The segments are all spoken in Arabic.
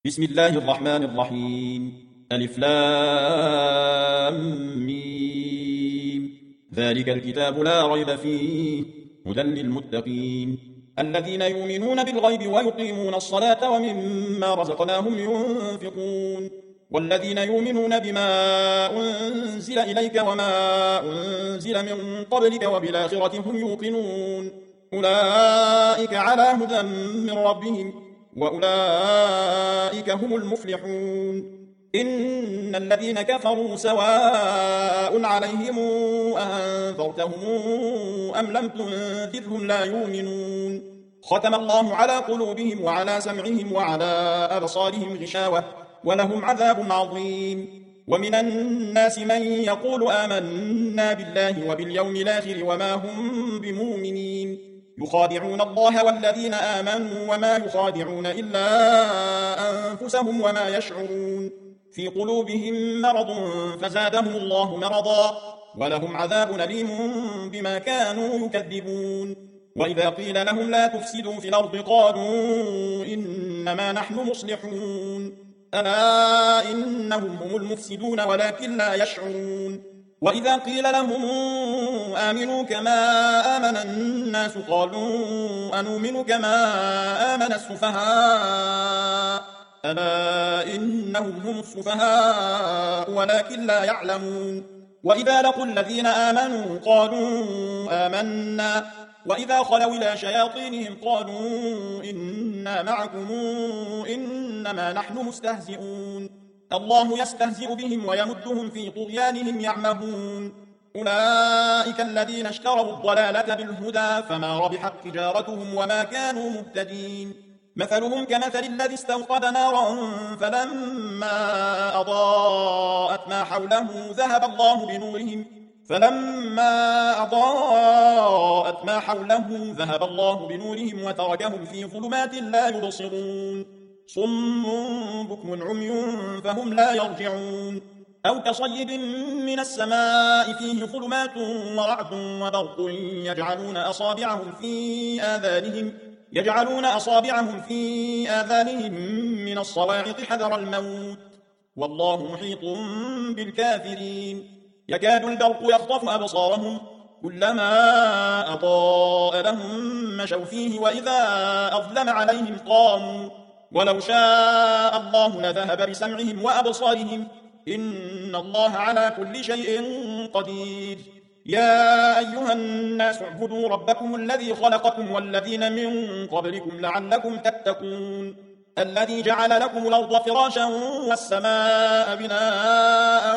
بسم الله الرحمن الرحيم ألف لام ميم ذلك الكتاب لا ريب فيه هدى للمتقين الذين يؤمنون بالغيب ويقيمون الصلاة ومما رزقناهم ينفقون والذين يؤمنون بما أنزل إليك وما أنزل من قبلك وبالآخرة هم يوقنون أولئك على هدى من ربهم وأولئك هم المفلحون إن الذين كفروا سواء عليهم أنذرتهم أم لم تنذرهم لا يؤمنون ختم الله على قلوبهم وعلى سمعهم وعلى أبصارهم غشاوة ولهم عذاب عظيم ومن الناس من يقول آمنا بالله وباليوم الآخر وما هم بمؤمنين يخادعون الله والذين آمنوا وما يخادعون إلا أنفسهم وما يشعرون في قلوبهم مرض فزادهم الله مرضا ولهم عذاب أليم بما كانوا يكذبون وإذا قيل لهم لا تفسدوا في الأرض قالوا إنما نحن مصلحون ألا إنهم هم المفسدون ولكن لا يشعرون وإذا قيل لهم آمنوا كما آمن الناس قالوا أنؤمن كما آمن السفهاء ألا إنهم هم السفهاء ولكن لا يعلمون وإذا لقوا الذين آمنوا قالوا آمنا وإذا خلوا إلى شياطينهم قالوا إنا معكم إنما نحن مستهزئون الله يستهزئ بهم ويمدهم في طغيانهم يعمهون أولئك الذين اشتروا الضلالة بالهدى فما ربحت تجارتهم وما كانوا مهتدين مثلهم كمثل الذي استوقد نارا فلما أضاءت ما حوله ذهب الله بنورهم وتركهم في ظلمات لا يبصرون صم بكم عمي فهم لا يرجعون أو كصيب من السماء فيه ظلمات ورعد وبرق يجعلون أصابعهم في آذانهم من الصواعق حذر الموت والله محيط بالكافرين يكاد البرق يخطف أبصارهم كلما أضاء لهم مشوا فيه وإذا أظلم عليهم قاموا ولو شاء الله لذهب بسمعهم وأبصارهم إن الله على كل شيء قدير يا أيها الناس اعبدوا ربكم الذي خلقكم والذين من قبلكم لعلكم تتقون الذي جعل لكم الأرض فراشا والسماء بناء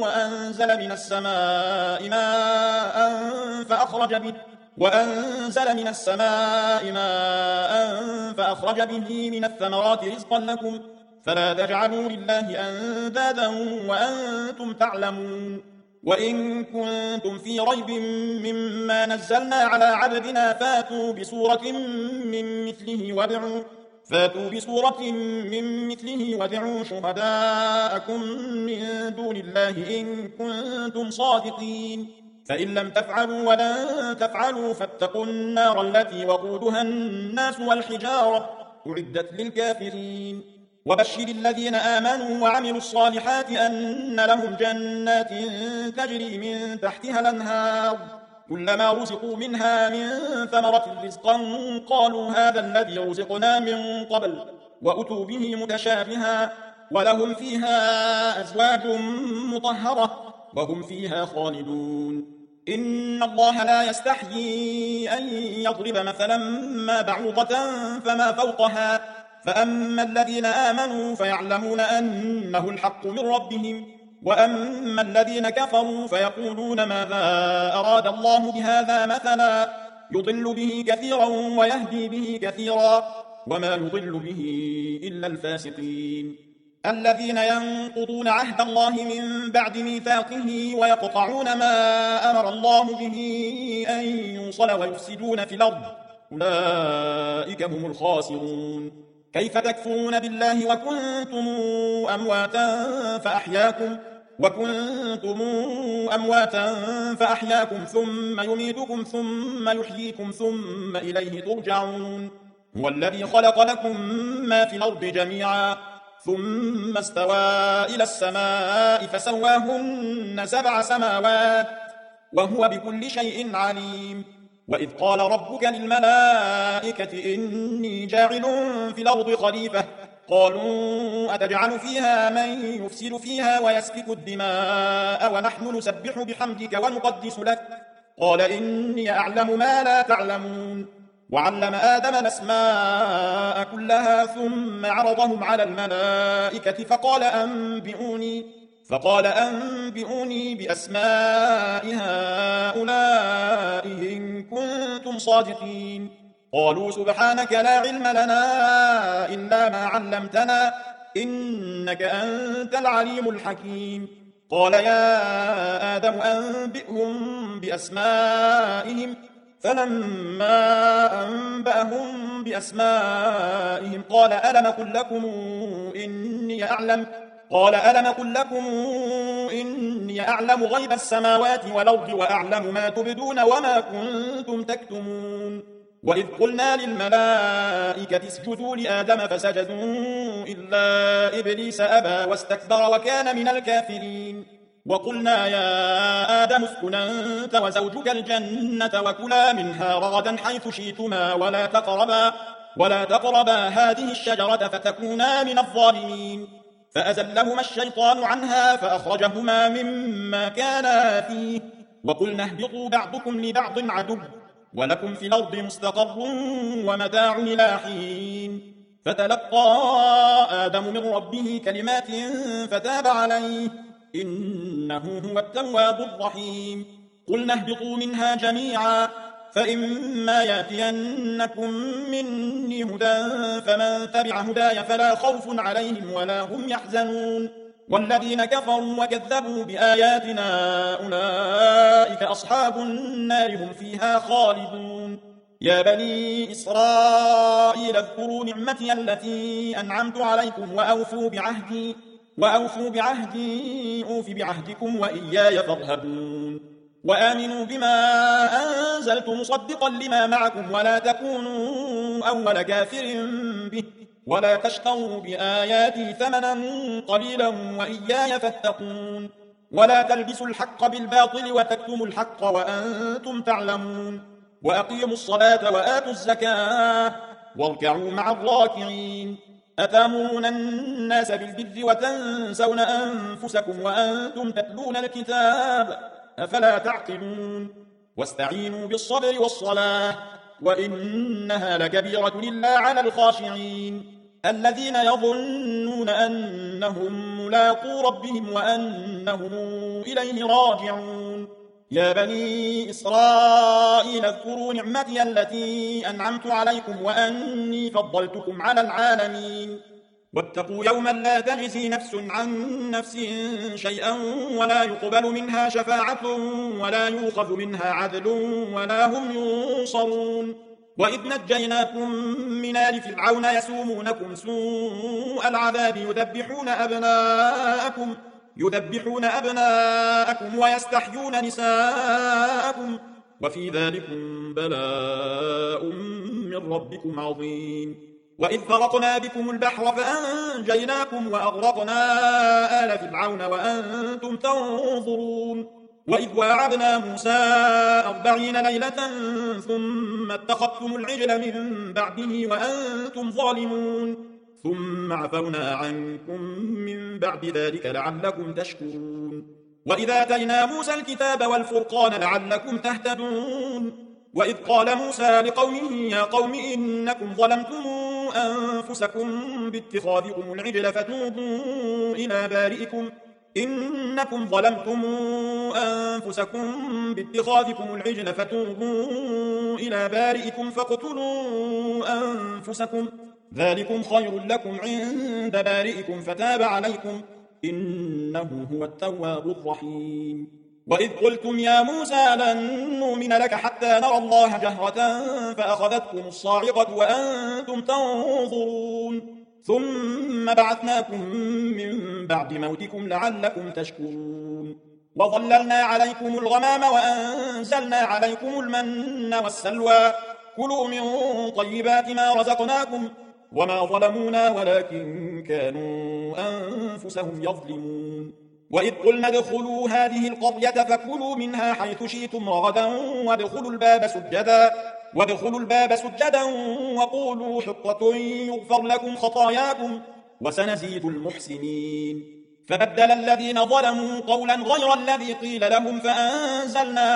وأنزل من السماء ماء فأخرج به من الثمرات رزقا لكم فلا تجعلوا لله أندادا وأنتم تعلمون وإن كنتم في ريب مما نزلنا على عبدنا فاتوا بسورة من مثله وادعوا شهداءكم من دون الله إن كنتم صادقين فإن لم تفعلوا ولن تفعلوا فاتقوا النار التي وقودها الناس والحجارة أعدت للكافرين وبشر الذين آمنوا وعملوا الصالحات أن لهم جنات تجري من تحتها الأنهار كلما رزقوا منها من ثمرة رزقا قالوا هذا الذي رزقنا من قبل وأتوا به متشابها ولهم فيها أزواج مطهرة وهم فيها خالدون إن الله لا يستحيي أن يضرب مثلا ما بعوضة فما فوقها فأما الذين آمنوا فيعلمون أنه الحق من ربهم وأما الذين كفروا فيقولون ماذا أراد الله بهذا مثلا يضل به كثيرا ويهدي به كثيرا وما يضل به إلا الفاسقين الذين ينقضون عهد الله من بعد ميثاقه ويقطعون ما أمر الله به أن يوصل ويفسدون في الأرض أولئك هم الخاسرون كيف تكفرون بالله وكنتم أمواتا فأحياكم ثم يميتكم ثم يحييكم ثم إليه ترجعون هو الذي خلق لكم ما في الأرض جميعا ثم استوى إلى السماء فسواهن 7 سماوات وهو بكل شيء عليم. وإذ قال ربك للملائكة إني جاعل في الأرض خليفة قالوا أتجعل فيها من يفسد فيها ويسفك الدماء ونحن نسبح بحمدك ونقدس لك قال إني أعلم ما لا تعلمون. وعلم آدم الأسماء كلها ثم عرضهم على الملائكة فقال أنبئوني بأسماء هؤلاء إن كنتم صادقين. قالوا سبحانك لا علم لنا إلا ما علمتنا إنك أنت العليم الحكيم. قال يا آدم أنبئهم بأسمائهم فلما أنبأهم بأسمائهم قال ألم أقل لكم إني أعلم غيب السماوات والأرض وأعلم ما تبدون وما كنتم تكتمون. وإذ قلنا للملائكة اسجدوا لآدم فسجدوا إلا إبليس أبى واستكبر وكان من الكافرين. وقلنا يا آدم اسكن أنت وزوجك الجنة وكلا منها رغدا حيث شئتما ولا تقربا هذه الشجرة فتكونا من الظالمين. فأزلهما الشيطان عنها فأخرجهما مما كانا فيه وقلنا اهبطوا بعضكم لبعض عدو ولكم في الأرض مستقر ومتاع إلى حين. فتلقى آدم من ربه كلمات فتاب عليه إنه هو التواب الرحيم. قلنا اهبطوا منها جميعا فإما يأتينكم مني هدى فمن تبع هداي فلا خوف عليهم ولا هم يحزنون. والذين كفروا وكذبوا بآياتنا أولئك أصحاب النار هم فيها خالدون. يا بني إسرائيل اذكروا نعمتي التي أنعمت عليكم وأوفوا بعهدي أوف بعهدكم وإياي فارهبون. وآمنوا بما أنزلت مصدقا لما معكم ولا تكونوا أول كافر به ولا تشتروا بآياتي ثمنا قليلا وإياي فاتقون. ولا تلبسوا الحق بالباطل وتكتموا الحق وأنتم تعلمون. وأقيموا الصلاة وآتوا الزكاة واركعوا مع الراكعين. أتأمرون الناس بالبر وتنسون أنفسكم وأنتم تتلون الكتاب أفلا تعقلون. واستعينوا بالصبر والصلاة وإنها لكبيرة إلا على الخاشعين الذين يظنون أنهم ملاقو ربهم وأنهم إليه راجعون. يا بني إسرائيل اذكروا نعمتي التي أنعمت عليكم وأني فضلتكم على العالمين. واتقوا يوما لا تجزي نفس عن نفس شيئا ولا يقبل منها شفاعة ولا يؤخذ منها عدل ولا هم ينصرون. وإذ نجيناكم من آل فرعون يسومونكم سوء العذاب يذبحون أبناءكم ويستحيون نساءكم وفي ذلكم بلاء من ربكم عظيم. وإذ فرقنا بكم البحر فأنجيناكم وأغرقنا آل فرعون وأنتم تنظرون. وإذ واعدنا موسى 40 ليلة ثم اتخذتم العجل من بعده وأنتم ظالمون ثم عفونا عنكم من بعد ذلك لعلكم تشكرون. وإذا آتينا موسى الكتاب والفرقان لعلكم تهتدون. وإذ قال موسى لقومه يا قوم إنكم ظلمتم أنفسكم باتخاذكم العجل فتوبوا إلى بارئكم فاقتلوا أنفسكم ذلكم خير لكم عند بارئكم فتاب عليكم إنه هو التواب الرحيم. وإذ قلتم يا موسى لن نؤمن لك حتى نرى الله جهرة فأخذتكم الصاعقة وأنتم تنظرون ثم بعثناكم من بعد موتكم لعلكم تشكرون. وظللنا عليكم الغمام وأنزلنا عليكم المن والسلوى كلوا من طيبات ما رزقناكم وما ظلمونا ولكن كانوا أنفسهم يظلمون. وإذ قلنا ادخلوا هذه القرية فكلوا منها حيث شئتم رغدا وادخلوا الباب سجدا وقولوا حطة يغفر لكم خطاياكم وسنزيد المحسنين. فبدل الذين ظلموا قولا غير الذي قيل لهم فأنزلنا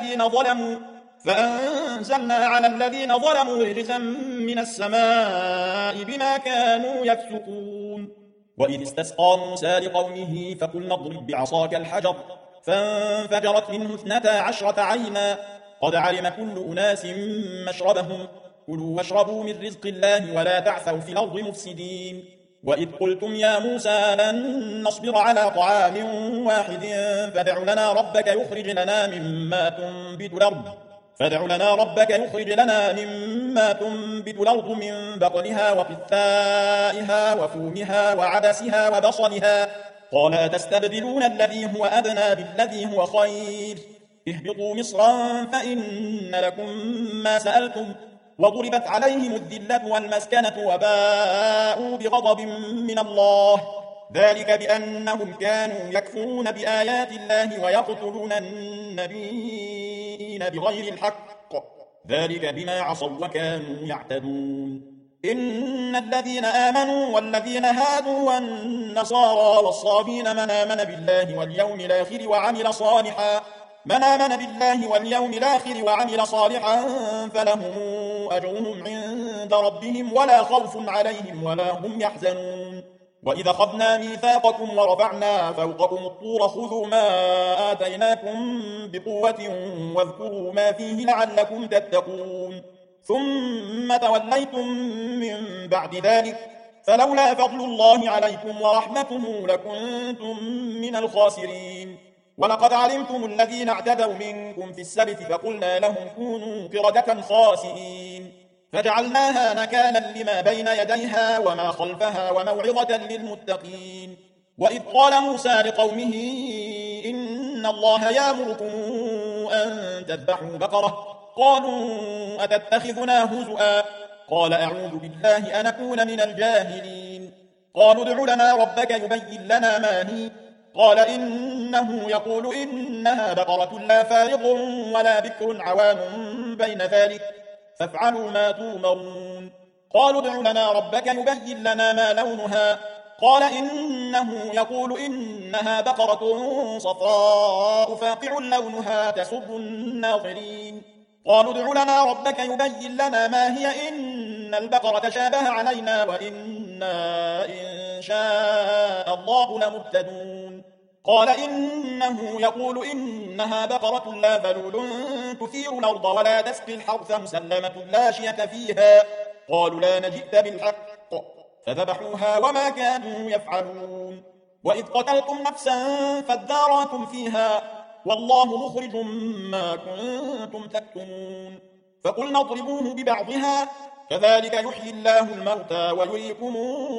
على الذين ظلموا رجزا من السماء بما كانوا يفسقون. وإذ استسقى موسى لقومه فقلنا اضرب بعصاك الحجر فانفجرت منه 12 عينا قد علم كل أناس مشربهم كلوا واشربوا من رزق الله ولا تعثوا في الأرض مفسدين. وإذ قلتم يا موسى لن نصبر على طعام واحد فادع لنا ربك يخرج لنا مما تنبت الأرض من بقلها وقثائها وفومها وعدسها وبصلها قال أتستبدلون الذي هو أدنى بالذي هو خير اهبطوا مصرا فإن لكم ما سألتم وضربت عليهم الذلة والمسكنة وباءوا بغضب من الله ذلك بأنهم كانوا يكفرون بآيات الله ويقتلون النبيين بغير الحق ذلك بما عصوا وكانوا يعتدون. إن الذين آمنوا والذين هادوا والنصارى والصابين من آمن بالله واليوم الآخر وعمل صالحا فلهم أجرهم عند ربهم ولا خوف عليهم ولا هم يحزنون. وإذا أخذنا ميثاقكم ورفعنا فوقكم الطور خذوا ما آتيناكم بقوة واذكروا ما فيه لعلكم تتقون ثم توليتم من بعد ذلك فلولا فضل الله عليكم ورحمته لكنتم من الخاسرين. ولقد علمتم الذين اعتدوا منكم في السبت فقلنا لهم كونوا قردة خاسئين فجعلناها نكالا لما بين يديها وما خلفها وموعظة للمتقين. وإذ قال موسى لقومه إن الله يأمركم أن تذبحوا بقرة قالوا أتتخذنا هزؤا قال أعوذ بالله أن أكون من الجاهلين. قالوا ادع لنا ربك يبين لنا ما هي قال إنه يقول إنها بقرة لا فارض ولا بكر عوان بين ذلك فافعلوا ما تؤمرون. قالوا ادع لنا ربك يبين لنا ما لونها قال إنه يقول إنها بقرة صفراء فاقع لونها تسر الناظرين. قالوا ادع لنا ربك يبين لنا ما هي إن البقرة شابه علينا وإنا إن شاء الله لمهتدون. قال إنه يقول إنها بقرة لا ذلول تثير الأرض ولا تسقي الحرث مسلمة لا شية فيها قالوا لا نجئت بالحق فذبحوها وما كانوا يفعلون. وإذ قتلتم نفسا فادارأتم فيها والله مخرج ما كنتم تكتمون. فقلنا اضربوه ببعضها كذلك يحيي الله الموتى ويريكم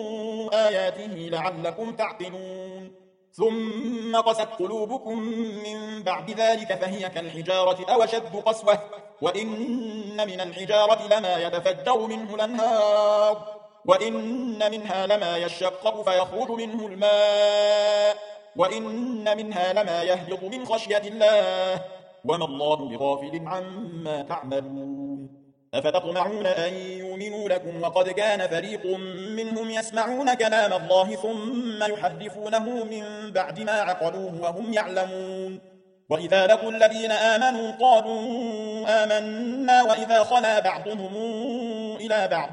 آياته لعلكم تعقلون. ثم قست قلوبكم من بعد ذلك فهي كالحجارة أو أشد قسوة وإن من الحجارة لما يتفجر منه الأنهار وإن منها لما يشقق فيخرج منه الماء وإن منها لما يهبط من خشية الله وما الله بغافل عما تعملون. أفتطمعون أن يؤمنوا لكم وقد كان فريق منهم يسمعون كلام الله ثم يحرفونه من بعد ما عقلوه وهم يعلمون. وإذا لقوا الذين آمنوا قالوا آمنا وإذا خلا بعضهم إلى بعض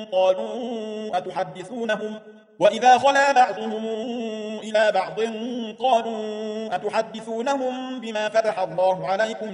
قالوا أتحدثونهم بما فتح الله عليكم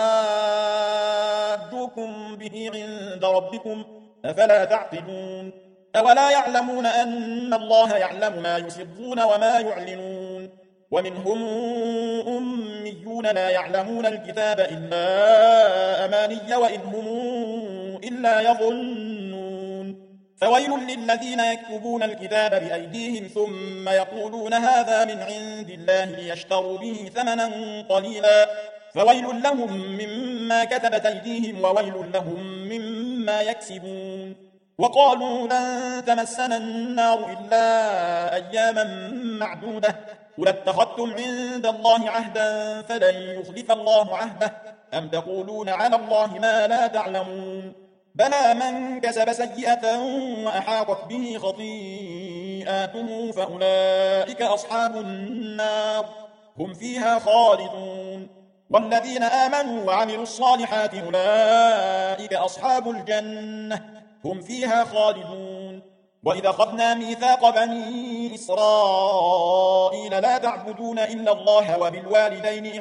ليحاجوكم به عند ربكم أفلا تعقلون. أولا يعلمون أن الله يعلم ما يسرون وما يعلنون. ومنهم أميون لا يعلمون الكتاب إلا أماني وإن هم إلا يظنون. فويل للذين يكتبون الكتاب بأيديهم ثم يقولون هذا من عند الله ليشتروا به ثمنا قليلا فويل لهم مما كتبت أيديهم وويل لهم مما يكسبون. وقالوا لن تمسنا النار إلا أياما معدودة قل اتخذتم عند الله عهدا فلن يخلف الله عهده أم تقولون على الله ما لا تعلمون بلى من كسب سيئة وأحاطت به خطيئاته فأولئك أصحاب النار هم فيها خالدون والذين آمنوا وعملوا الصالحات أولئك أصحاب الجنة هم فيها خالدون وإذا أخذنا ميثاق بني إسرائيل لا تعبدون إلا الله وبالوالدين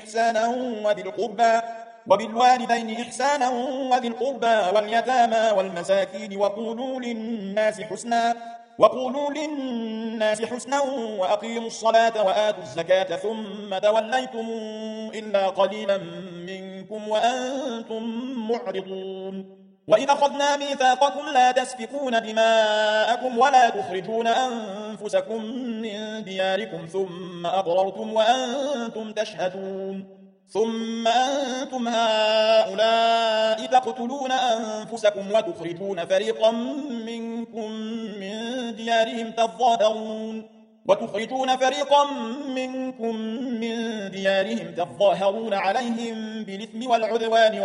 إحسانا وذي القربى واليتامى والمساكين وقولوا للناس حسنا وأقيموا الصلاة وآتوا الزكاة ثم توليتم إلا قليلا منكم وأنتم معرضون وإذا أخذنا ميثاقكم لا تسفكون دماءكم ولا تخرجون أنفسكم من دياركم ثم أقررتم وأنتم تشهدون ثم أنتم هؤلاء تقتلون أنفسكم وتخرجون فريقا منكم من ديارهم تظاهرون عليهم بالإثم والعدوان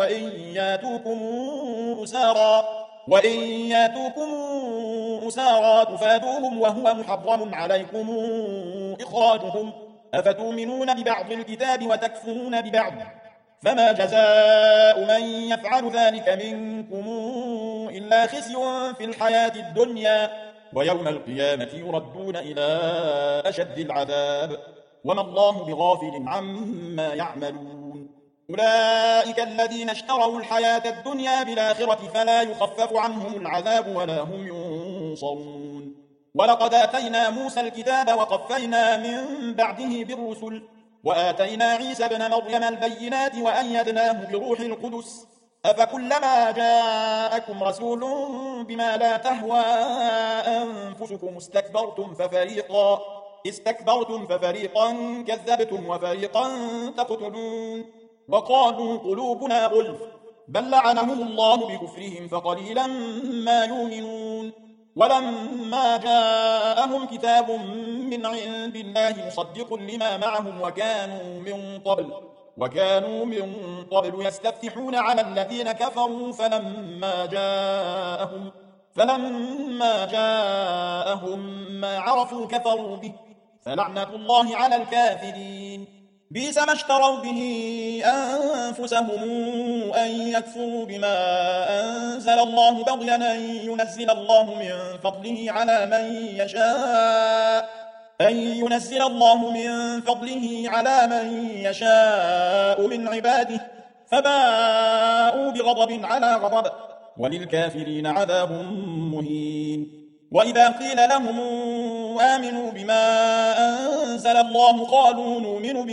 وإن ياتوكم أسارى تفادوهم وهو محرم عليكم إخراجهم أفتؤمنون ببعض الكتاب وتكفرون ببعض فما جزاء من يفعل ذلك منكم إلا خزي في الحياة الدنيا ويوم القيامة يردون إلى أشد العذاب وما الله بغافل عما يعملون أولئك الذين اشتروا الحياة الدنيا بالآخرة فلا يخفف عنهم العذاب ولا هم ينصرون ولقد آتينا موسى الكتاب وقفينا من بعده بالرسل وآتينا عيسى ابن مريم البينات وأيدناه بروح القدس أفكلما جاءكم رسول بما لا تهوى أنفسكم استكبرتم ففريقا كذبتم وفريقا تقتلون وقالوا قلوبنا غلف بل لعنهم الله بكفرهم فقليلا ما يؤمنون ولما جاءهم كتاب من عند الله مصدق لما معهم وكانوا من قبل يستفتحون على الذين كفروا فلما جاءهم ما عرفوا كفروا به فلعنة الله على الكافرين بئس ما اشتروا به أنفسهم أن يكفروا بما أنزل الله بغيا أن ينزل الله من فضله على من يشاء من عباده فباءوا بغضب على غضب وللكافرين عذاب مهين وإذا قيل لهم آمنوا بما أنزل الله قالوا نؤمن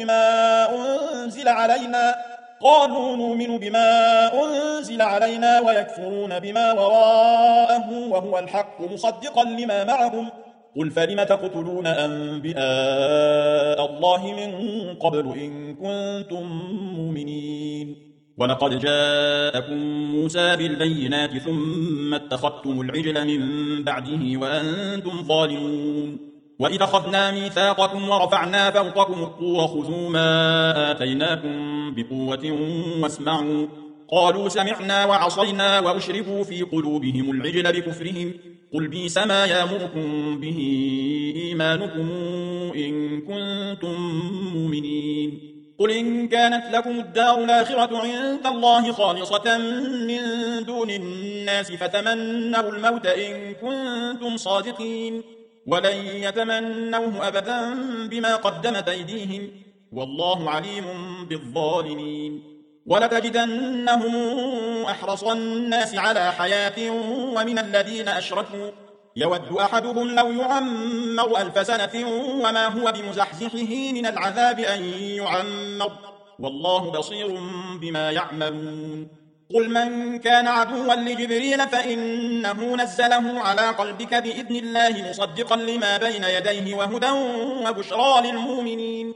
بما أنزل علينا ويكفرون بما وراءه وهو الحق مصدقا لما معهم قل فلم تقتلون أنبياء الله من قبل إن كنتم مؤمنين ولقد جاءكم موسى بالبينات ثم اتخذتم العجل من بعده وأنتم ظالمون وإذا أخذنا ميثاقكم ورفعنا فوقكم الطور خذوا ما آتيناكم بقوة واسمعوا قالوا سمعنا وعصينا وأشربوا في قلوبهم العجل بكفرهم قل بئس ما يأمركم به إيمانكم إن كنتم مؤمنين قل إن كانت لكم الدار الآخرة عند الله خالصة من دون الناس فتمنوا الموت إن كنتم صادقين ولن يتمنوه أبدا بما قدمت أيديهم والله عليم بالظالمين ولتجدنهم أحرص الناس على حياة ومن الذين أشركوا يود أحدهم لو يعمر 1000 سنة وما هو بمزحزحه من العذاب أن يعمر والله بصير بما يعملون قل من كان عدوا لجبريل فإنه نزله على قلبك بإذن الله مصدقا لما بين يديه وهدى وبشرى للمؤمنين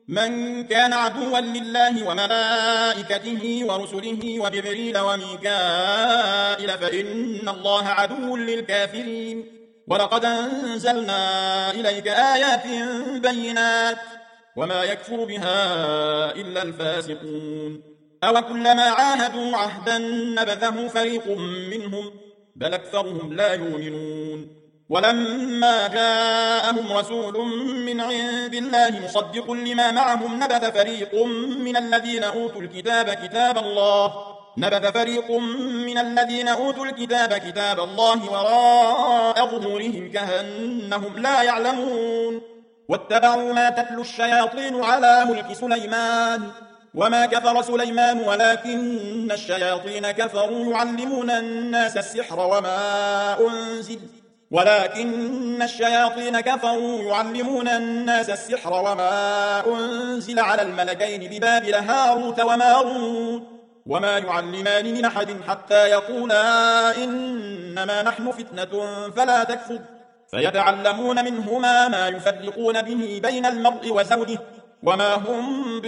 من كان عدوا لله وملائكته ورسله وجبريل وميكائيل فإن الله عدو للكافرين ولقد أنزلنا إليك آيات بينات وما يكفر بها إلا الفاسقون أو كلما عاهدوا عهدا نبذه فريق منهم بل أكثرهم لا يؤمنون ولما جاءهم رسول من عند الله مصدق لما معهم نبذ فريق من الذين أوتوا الكتاب كتاب الله وراء ظهورهم كأنهم لا يعلمون واتبعوا ما تتلو الشياطين على ملك سليمان وما كفر سليمان ولكن الشياطين كفروا يعلمون الناس السحر وما أنزل على الملكين ببابل هاروت وماروت وما يعلمان من أحد حتى يقولا إنما نحن فتنة فلا تكفر فيتعلمون منهما ما يفرقون به بين المرء وزوجه وما هم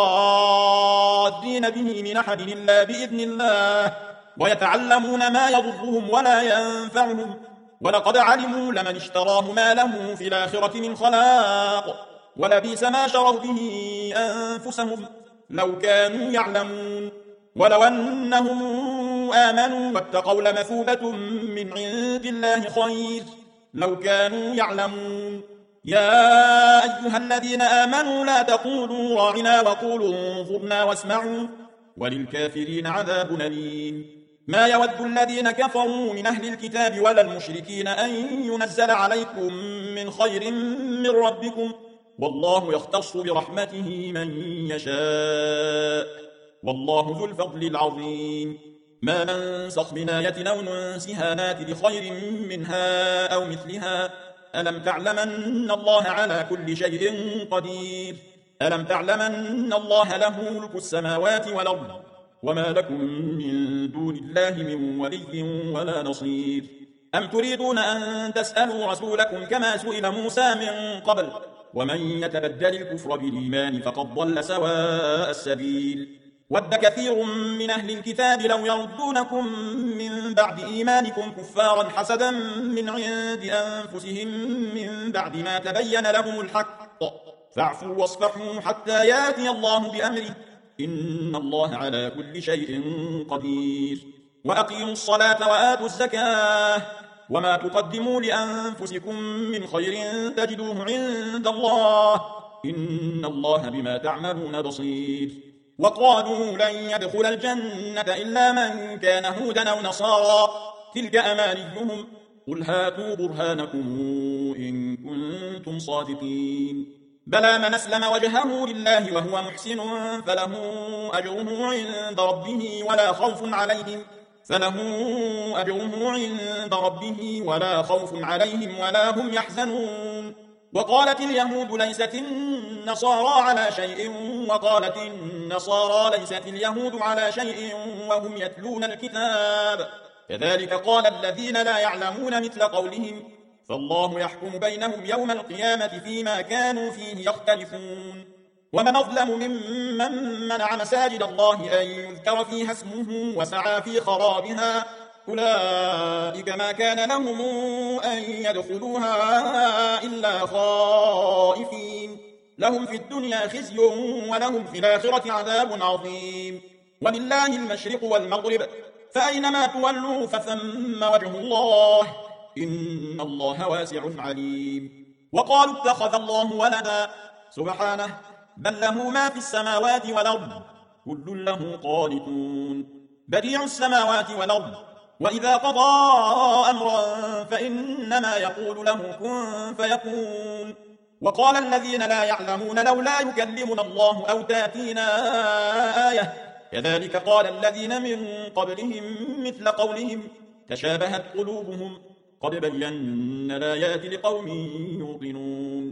بضادين به من أحد إلا بإذن الله ويتعلمون ما يضرهم ولا ينفعهم ولقد علموا لمن اشتراه ما له في الآخرة من خلاق ولبئس ما شروا به أنفسهم لو كانوا يعلمون ولو أنهم آمنوا واتقوا لمثوبة من عند الله خير لو كانوا يعلمون يا أيها الذين آمنوا لا تقولوا راعنا وقولوا انظرنا واسمعوا وللكافرين عذاب أليم ما يود الذين كفروا من أهل الكتاب ولا المشركين أن ينزل عليكم من خير من ربكم والله يختص برحمته من يشاء والله ذو الفضل العظيم ما ننسخ من آية أو ننسها نات بخير منها أو مثلها ألم تعلم أن الله على كل شيء قدير ألم تعلم أن الله له ملك السماوات والأرض وما لكم من دون الله من ولي ولا نصير أم تريدون أن تسألوا رسولكم كما سئل موسى من قبل ومن يتبدل الكفر بالإيمان فقد ضل سواء السبيل ود كثير من أهل الكتاب لو يردونكم من بعد إيمانكم كفارا حسدا من عند أنفسهم من بعد ما تبين لهم الحق فاعفوا واصفحوا حتى ياتي الله بأمره إن الله على كل شيء قدير وأقيموا الصلاة وآتوا الزكاة وما تقدموا لأنفسكم من خير تجدوه عند الله إن الله بما تعملون بصير وقالوا لن يدخل الجنة إلا من كان هودا أو نصارى تلك أمانيهم قل هاتوا برهانكم إن كنتم صادقين بلى من أسلم وجهه لله وهو محسن فله أجره عند ربه ولا خوف عليهم ولا هم يحزنون وقالت اليهود ليست النصارى على شيء وقالت النصارى ليست اليهود على شيء وهم يتلون الكتاب كذلك قال الذين لا يعلمون مثل قولهم فالله يحكم بينهم يوم القيامة فيما كانوا فيه يختلفون ومن أظلم ممن منع مساجد الله أن يذكر فيها اسمه وسعى في خرابها أولئك ما كان لهم أن يدخلوها إلا خائفين لهم في الدنيا خزي ولهم في الآخرة عذاب عظيم ولله المشرق والمغرب فأينما تولوا فثم وجه الله إن الله واسع عليم وقالوا اتخذ الله ولدا سبحانه بل له ما في السماوات والأرض كل له قانتون بديع السماوات والأرض وإذا قضى أمرا فإنما يقول له كن فيكون وقال الذين لا يعلمون لولا يكلمنا الله أو تأتينا آية كذلك قال الذين من قبلهم مثل قولهم تشابهت قلوبهم قد بينا الآيات لقوم يوقنون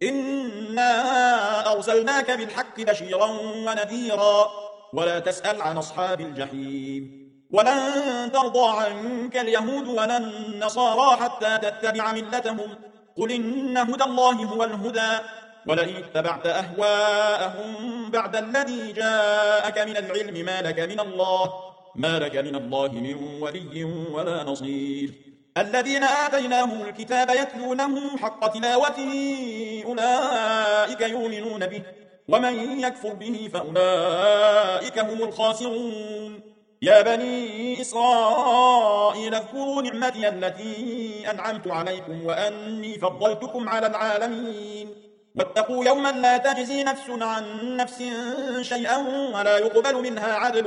إنا أرسلناك بالحق بشيرا ونذيرا ولا تسأل عن أصحاب الجحيم ولن ترضى عنك اليهود ولا النصارى حتى تتبع ملتهم قل إن هدى الله هو الهدى ولئن اتبعت أهواءهم بعد الذي جاءك من العلم ما لك من الله من ولي ولا نصير. الذين آتيناهم الكتاب يتلونه حق تلاوته أولئك يؤمنون به ومن يكفر به فأولئك هم الخاسرون. يا بني إسرائيل اذكروا نعمتي التي أنعمت عليكم وأني فضلتكم على العالمين. واتقوا يوما لا تجزي نفس عن نفس شيئا ولا يقبل منها عدل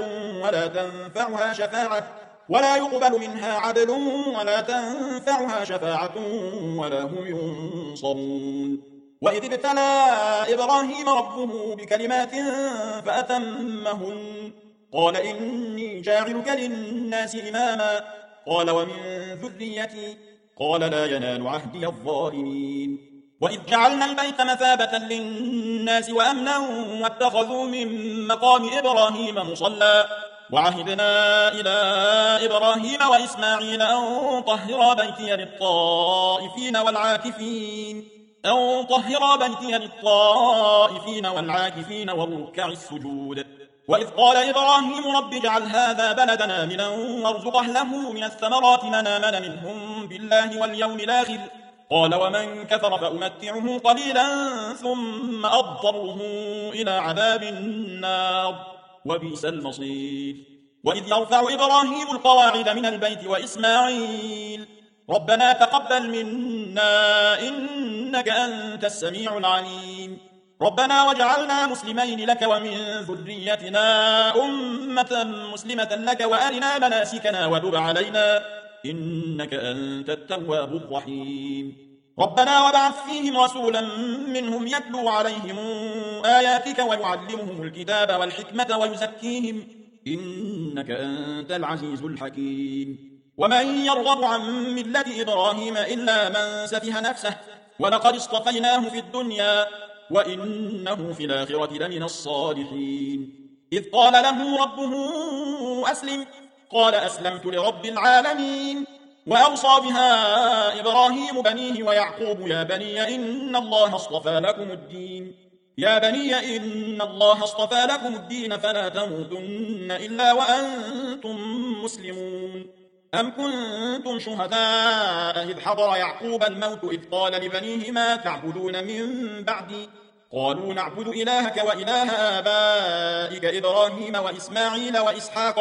ولا تنفعها شفاعة ولا هم ينصرون. وإذ ابتلى إبراهيم ربه بكلمات فأتمهن قال إني جاعلك للناس إماما قال ومن ذريتي قال لا ينال عهدي الظالمين. وإذ جعلنا البيت مثابة للناس وأمنا واتخذوا من مقام إبراهيم مصلى وعهدنا إلى إبراهيم وإسماعيل أن طهر بيتي للطائفين والركع السجود. وإذ قال إبراهيم رب اجعل هذا بلدنا آمنا وارزق أهله من الثمرات من آمن منهم بالله واليوم الآخر قال ومن كفر فأمتعه قليلا ثم أضطره إلى عذاب النار وبئس المصير. وإذ يرفع إبراهيم القواعد من البيت وإسماعيل ربنا تقبل منا إنك أنت السميع العليم ربنا واجعلنا مسلمين لك ومن ذريتنا أمة مسلمة لك وأرنا مناسكنا وتب علينا إنك أنت التواب الرحيم ربنا وابعث فيهم رسولا منهم يتلو عليهم آياتك ويعلمهم الكتاب والحكمة ويزكيهم إنك أنت العزيز الحكيم. ومن يرغب عن ملة إبراهيم إلا من سفه نفسه ولقد اصطفيناه في الدنيا وإنه في الآخرة لمن الصالحين. إذ قال له ربه أسلم قال أسلمت لرب العالمين. وأوصى بها إبراهيم بنيه ويعقوب يا بني إن الله اصطفى لكم الدين فلا تموتن إلا وأنتم مسلمون. أم كنتم شهداء إذ حضر يعقوب الموت إذ قال لبنيه ما تعبدون من بعدي قالوا نعبد إلهك وإله آبائك إبراهيم وإسماعيل وإسحاق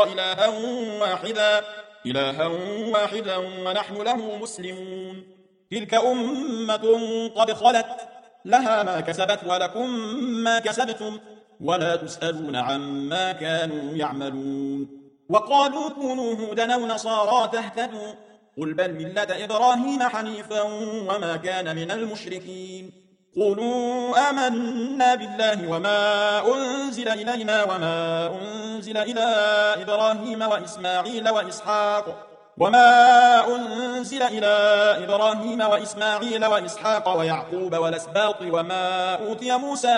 إلها واحدا ونحن له مسلمون. تلك أمة قد خلت لها ما كسبت ولكم ما كسبتم ولا تسألون عما كانوا يعملون. وقالوا كونوا هودا أو نصارى تهتدوا قل بل ملة إبراهيم حنيفا وما كان من المشركين. قولوا آمنا بالله وما أنزل إلينا وما أنزل إلى إبراهيم وإسحاق ويعقوب والأسباط وما أوتي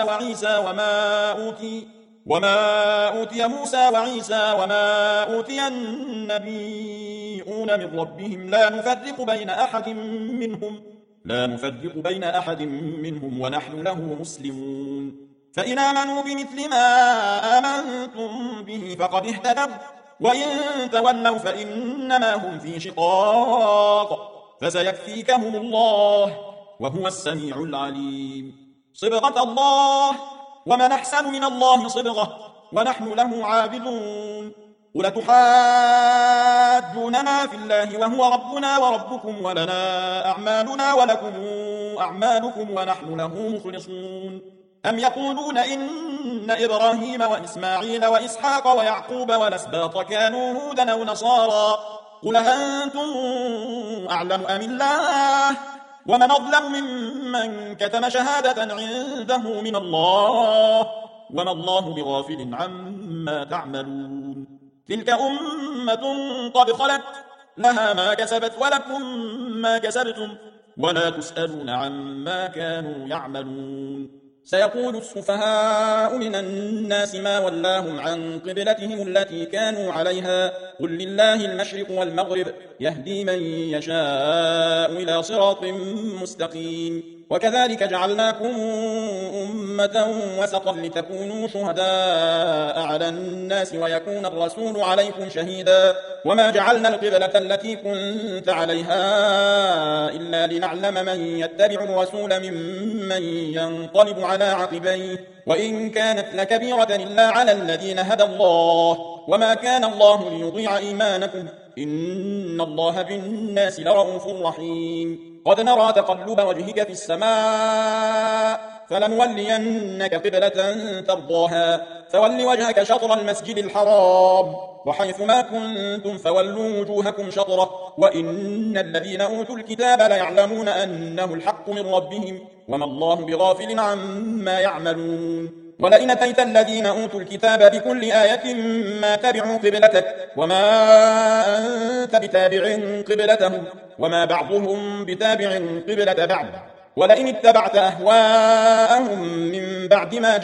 موسى وعيسى وما أوتي النبيون من ربهم لا نفرق بين أحد منهم ونحن له مسلمون. فإن آمنوا بمثل ما آمنتم به فقد اهتدوا وإن تولوا فإنما هم في شقاق فسيكفيكهم الله وهو السميع العليم. صبغة الله ومن أحسن من الله صبغة ونحن له عابدون. قل تحاجوننا في الله وهو ربنا وربكم ولنا أعمالنا ولكم أعمالكم ونحن له مخلصون. أم يقولون إن إبراهيم وإسماعيل وإسحاق ويعقوب والأسباط كانوا هودا أو نصارى قل أنتم أعلم أم الله ومن أظلم ممن كتم شهادة عنده من الله وما الله بغافل عما تعملون. تلك أمة قد خلت لها ما كسبت ولكم ما كسبتم ولا تسألون عما كانوا يعملون. سيقول السفهاء من الناس ما ولاهم عن قبلتهم التي كانوا عليها قل لله المشرق والمغرب يهدي من يشاء إلى صراط مستقيم. وكذلك جعلناكم أمة وسطا لتكونوا شهداء على الناس ويكون الرسول عليكم شهيدا وما جعلنا القبلة التي كنت عليها إلا لنعلم من يتبع الرسول ممن ينقلب على عقبيه وإن كانت لكبيرة إلا على الذين هدى الله وما كان الله ليضيع إيمانكم إن الله بالناس لرؤوف رحيم قد نرى تقلب وجهك في السماء فلنولينك قبلة ترضاها فول وجهك شطر المسجد الحرام وحيث ما كنتم فولوا وجوهكم شطره وإن الذين أوتوا الكتاب ليعلمون أنه الحق من ربهم وما الله بغافل عما يعملون ولئن أتيت الذين أوتوا الكتاب بكل آية ما تبعوا قبلتك وما أنت بتابع قبلتهم وما بعضهم بتابع قبلة بعض ولئن اتبعت أهواءهم من بعد ما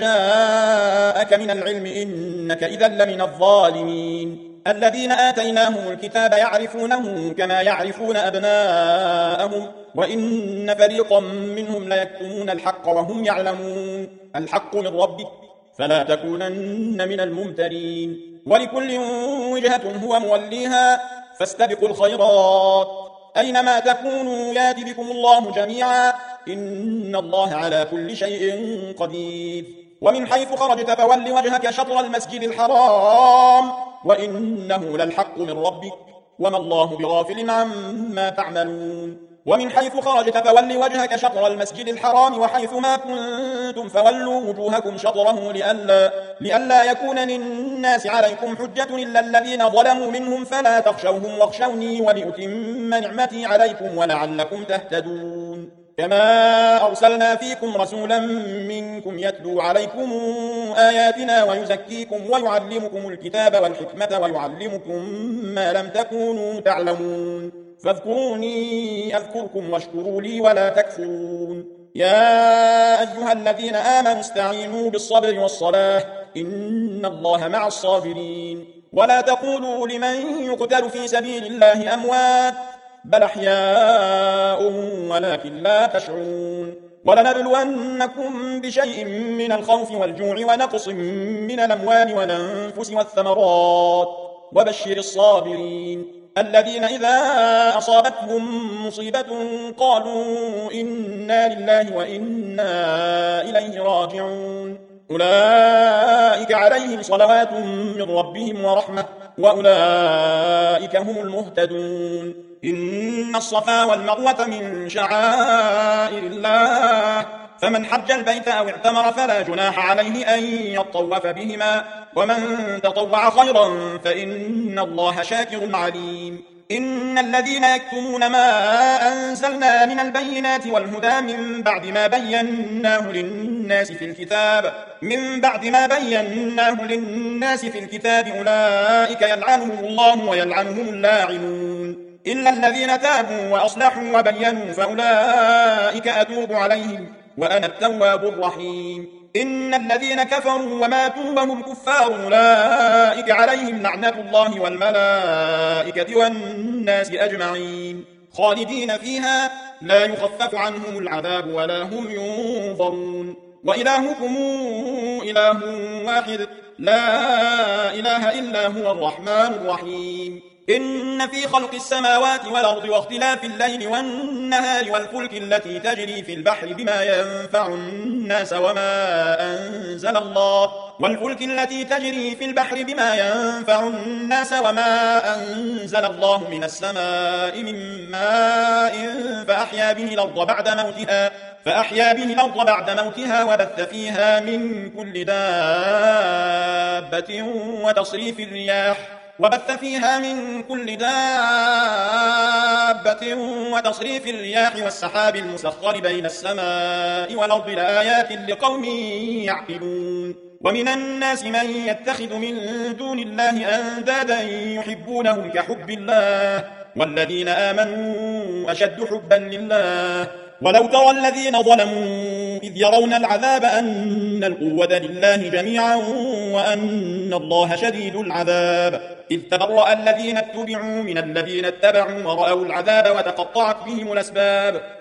جاءك من العلم إنك إذا لمن الظالمين الذين آتيناهم الكتاب يعرفونه كما يعرفون أبناءهم وإن فريقا منهم ليكتمون الحق وهم يعلمون الحق من ربك فلا تكونن من الممترين ولكل وجهة هو موليها فاستبقوا الخيرات أينما تكونوا يأت بكم الله جميعا إن الله على كل شيء قدير ومن حيث خرجت فول وجهك شطر المسجد الحرام وإنه للحق من ربك وما الله بغافل عما تعملون ومن حيث خرجت فول وجهك شطر المسجد الحرام وحيث ما كنتم فولوا وجوهكم شطره لئلا يكون للناس عليكم حجة إلا الذين ظلموا منهم فلا تخشوهم واخشوني ولأتم نعمتي عليكم ولعلكم تهتدون كما أرسلنا فيكم رسولا منكم يتلو عليكم آياتنا ويزكيكم ويعلمكم الكتاب والحكمة ويعلمكم ما لم تكونوا تعلمون فاذكروني أذكركم واشكروا لي ولا تكفرون يا أيها الذين آمنوا استعينوا بالصبر والصلاة إن الله مع الصابرين ولا تقولوا لمن يقتل في سبيل الله أموات بل أحياء ولكن لا تشعرون ولنبلونكم بشيء من الخوف والجوع ونقص من الأموال والأنفس والثمرات وبشر الصابرين الذين إذا أصابتهم مصيبة قالوا إنا لله وإنا إليه راجعون أولئك عليهم صلوات من ربهم ورحمة وأولئك هم المهتدون إن الصفا والمروة من شعائر الله فمن حج البيت أو اعتمر فلا جناح عليه أن يطوف بهما ومن تطوع خيرا فإن الله شاكر عليم إن الذين يكتمون ما أنزلنا من البينات والهدى من بعد ما بيناه للناس في الكتاب أولئك يلعنهم الله ويلعنهم اللاعنون إلا الذين تابوا وأصلحوا وبينوا فأولئك أتوب عليهم وأنا التواب الرحيم إن الذين كفروا وماتوا وهم كفار أولئك عليهم لعنة الله والملائكة والناس أجمعين خالدين فيها لا يخفف عنهم العذاب ولا هم ينظرون وإلهكم إله واحد لا إله إلا هو الرحمن الرحيم إن في خلق السماوات والأرض واختلاف الليل والنهار والفلك التي تجري في البحر بما ينفع الناس وما أنزل الله من السماء من ماء فأحيا به الأرض بعد موتها وبث فيها من كل دابة وتصريف الرياح والسحاب المسخر بين السماء والأرض لآيات لقوم يعقلون ومن الناس من يتخذ من دون الله أندادا يحبونهم كحب الله والذين آمنوا أشد حبا لله ولو ترى الذين ظلموا إذ يرون العذاب أن القوة لله جميعا وأن الله شديد العذاب إذ تبرأ الذين اتبعوا من الذين اتبعوا ورأوا العذاب وتقطعت بهم الأسباب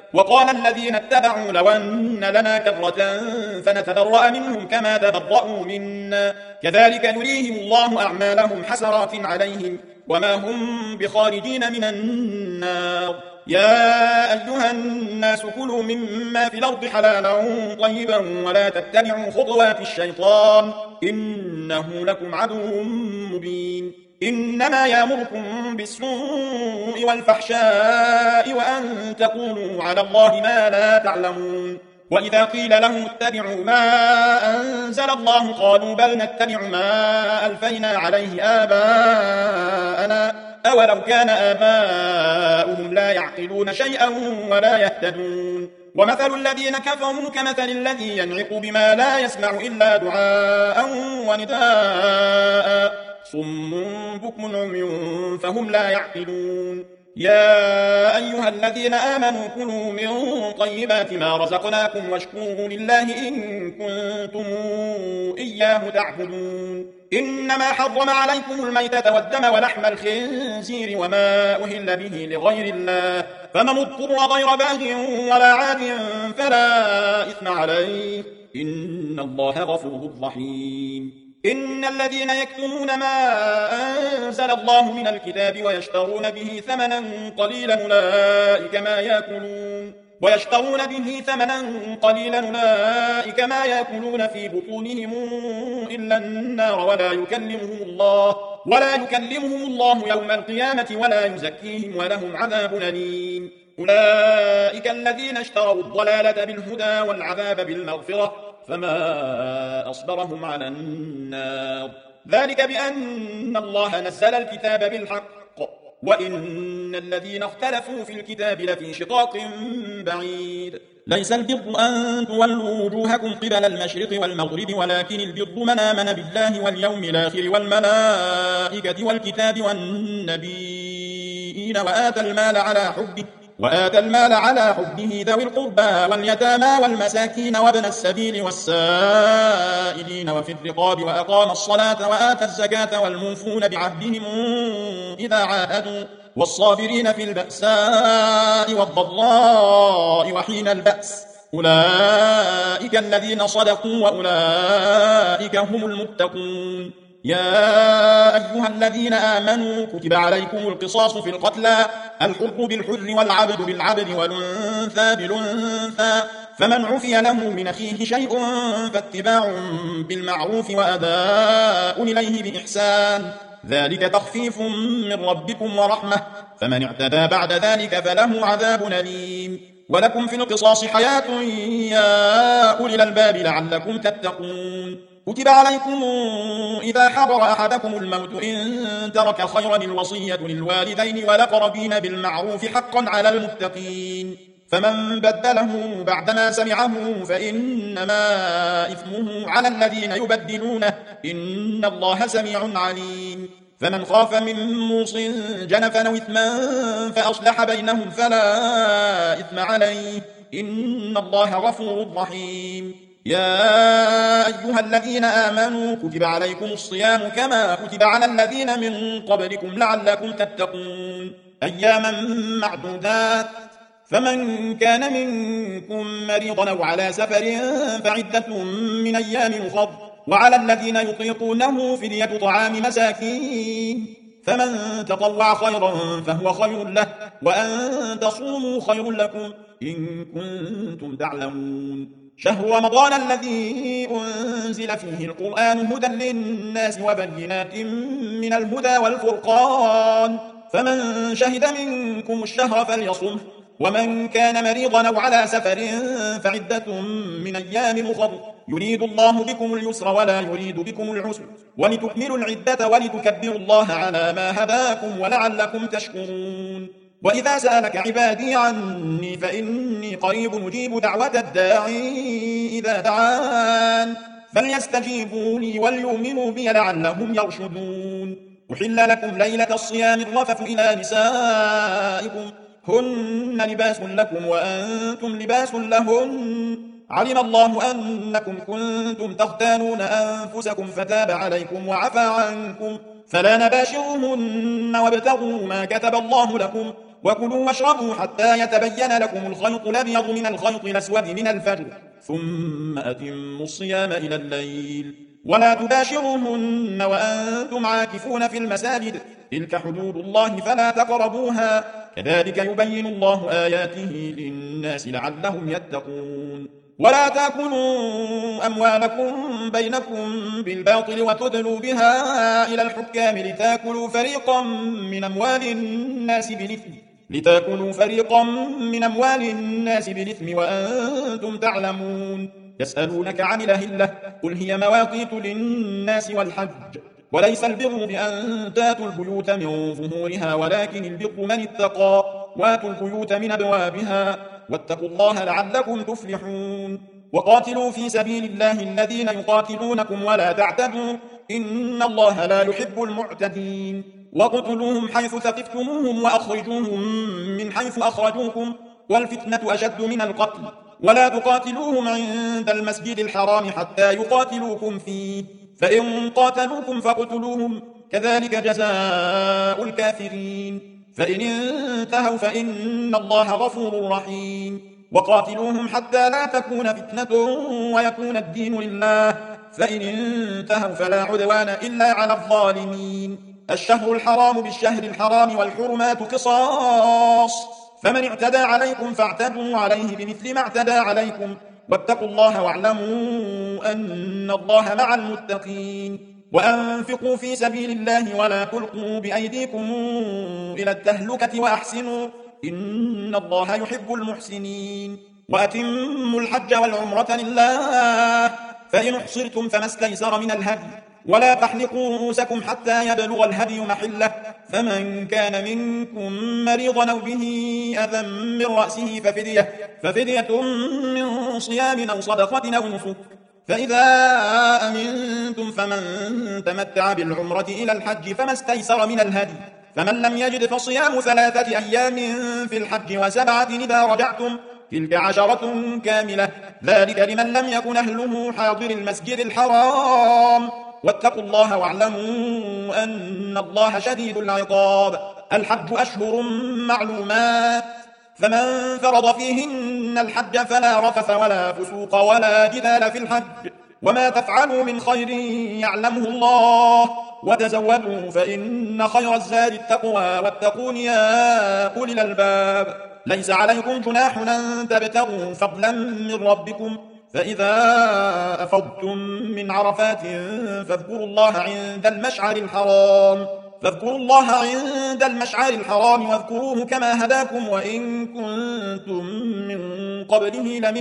وقال الذين اتبعوا لو أن لنا كرة فنتبرأ منهم كما تبرأوا منا كذلك نريهم الله أعمالهم حسرات عليهم وما هم بخارجين من النار. يا أيها الناس كلوا مما في الأرض حلالا طيبا ولا تتبعوا خطوات الشيطان إنه لكم عدو مبين. إنما يأمركم بالسوء والفحشاء وأن تقولوا على الله ما لا تعلمون. وإذا قيل لهم اتبعوا ما أنزل الله قالوا بل نتبع ما ألفينا عليه آباءنا أولو كان آباؤهم لا يعقلون شيئا ولا يهتدون. ومثل الذين كفروا كمثل الذي ينعق بما لا يسمع إلا دعاء ونداء صم بكم عمي فهم لا يعقلون. يا أيها الذين آمنوا كلوا من طيبات ما رزقناكم واشكروا لله إن كنتم إياه تعبدون. إنما حرم عليكم الميتة والدم ولحم الخنزير وما أهل به لغير الله فمن اضطر غير باغ ولا عاد فلا إثم عليه إن الله غفور رحيم. إن الذين يكتمون ما أنزل الله من الكتاب ويشترون به ثمنا قليلا أولئك ما يأكلون في بطونهم إلا النار ولا يكلمهم الله يوم القيامة ولا يزكيهم ولهم عذاب أليم. أولئك الذين اشتروا الضلالة بالهدى والعذاب بالمغفرة فما أصبرهم على النار ذلك بأن الله نزل الكتاب بالحق وإن الذين اختلفوا في الكتاب لفي شقاق بعيد. ليس البر أن تولوا وجوهكم قبل المشرق والمغرب ولكن البر من آمن بالله واليوم الآخر والملائكة والكتاب والنبيين وآتى المال على حبه ذوي القربى واليتامى والمساكين وابن السبيل والسائلين وفي الرقاب وأقام الصلاة وآتى الزكاة والموفون بعهدهم إذا عاهدوا والصابرين في البأساء والضراء وحين البأس أولئك الذين صدقوا وأولئك هم المتقون. يا أيها الذين آمنوا كتب عليكم القصاص في القتلى الحر بالحر والعبد بالعبد والأنثى بالأنثى فمن عفي له من أخيه شيء فاتباع بالمعروف وأداء إليه بإحسان ذلك تخفيف من ربكم ورحمة فمن اعتدى بعد ذلك فله عذاب أليم. ولكم في القصاص حياة يا أولي الألباب لعلكم تتقون. كتب عليكم إذا حضر أحدكم الموت إن ترك خيرا الوصية للوالدين والأقربين بالمعروف حقا على المتقين فمن بدله بعدما سمعه فإنما إثمه على الذين يبدلونه إن الله سميع عليم. فمن خاف من موص جنفا أو إثما فأصلح بينهم فلا إثم عليه إن الله غفور رحيم. يا أيها الذين آمنوا كتب عليكم الصيام كما كتب على الذين من قبلكم لعلكم تتقون أياما معدودات فمن كان منكم مريضا أو على سفر فعدة من أيام أخر وعلى الذين يطيقونه فدية طعام مساكين فمن تطوع خيرا فهو خير له وأن تصوموا خير لكم إن كنتم تعلمون. شهر رمضان الذي أنزل فيه القرآن هدى للناس وبينات من الهدى والفرقان فمن شهد منكم الشهر فليصمه ومن كان مريضا أو على سفر فعدة من أيام أخر يريد الله بكم اليسر ولا يريد بكم العسر ولتكملوا العدة ولتكبروا الله على ما هداكم ولعلكم تشكرون. وإذا سألك عبادي عني فإني قريب نجيب دعوة الداعي إذا دعان فليستجيبوا لي وليؤمنوا بي لعلهم يرشدون. أحل لكم ليلة الصيام الرفث إلى نسائكم هن لباس لكم وأنتم لباس لهن علم الله أنكم كنتم تختانون أنفسكم فتاب عليكم وعفى عنكم فلا نباشرهن وابتغوا ما كتب الله لكم وكلوا واشربوا حتى يتبين لكم الخيط الأبيض من الخيط الأسود من الفجر ثم أتموا الصيام إلى الليل ولا تباشروهن وأنتم عاكفون في المساجد تلك حدود الله فلا تقربوها كذلك يبين الله آياته للناس لعلهم يتقون ولا تأكلوا أموالكم بينكم بالباطل وتدلوا بها إلى الحكام لتأكلوا فريقا من أموال الناس بالإثم وأنتم تعلمون يسألونك عن الأهلة قل هي مواقيت للناس والحج وليس البر بأن تاتوا البيوت من ظهورها ولكن البر من اتقى واتوا البيوت من أبوابها واتقوا الله لعلكم تفلحون وقاتلوا في سبيل الله الذين يقاتلونكم ولا تعتدوا إن الله لا يحب المعتدين وقتلوهم حيث ثقفتموهم وأخرجوهم من حيث أخرجوكم والفتنة أشد من القتل ولا تقاتلوهم عند المسجد الحرام حتى يقاتلوكم فيه فإن قاتلوكم فاقتلوهم كذلك جزاء الكافرين فإن انتهوا فإن الله غفور رحيم وقاتلوهم حتى لا تكون فتنة ويكون الدين لله فإن انتهوا فلا عدوان إلا على الظالمين الشهر الحرام بالشهر الحرام والحرمات قصاص فمن اعتدى عليكم فاعتدوا عليه بمثل ما اعتدى عليكم واتقوا الله واعلموا أن الله مع المتقين وأنفقوا في سبيل الله ولا تلقوا بأيديكم إلى التهلكة وأحسنوا إن الله يحب المحسنين وأتموا الحج والعمرة لله فإن احصرتم فما استيسر من الهدي ولا تحلقوا رؤوسكم حتى يبلغ الهدي محله فمن كان منكم مريضا أو به أذى من رأسه ففدية من صيام أو صدقة أو نسك فإذا أمنتم فمن تمتع بالعمرة إلى الحج فما استيسر من الهدي فمن لم يجد فصيام 3 أيام في الحج و7 إذا رجعتم تلك 10 كاملة ذلك لمن لم يكن أهله حاضر المسجد الحرام واتقوا الله واعلموا أن الله شديد العقاب الحج أشهر معلومات فمن فرض فيهن الحج فلا رفث ولا فسوق ولا جدال في الحج وما تفعلوا من خير يعلمه الله وتزودوا فإن خير الزاد التقوى واتقون يا أولي الألباب ليس عليكم جناح أن تبتغوا فضلا من ربكم فإذا أفضتم من عرفات فاذكروا الله عند المشعر الحرام واذكروه كما هداكم وإن كنتم من قبله لمن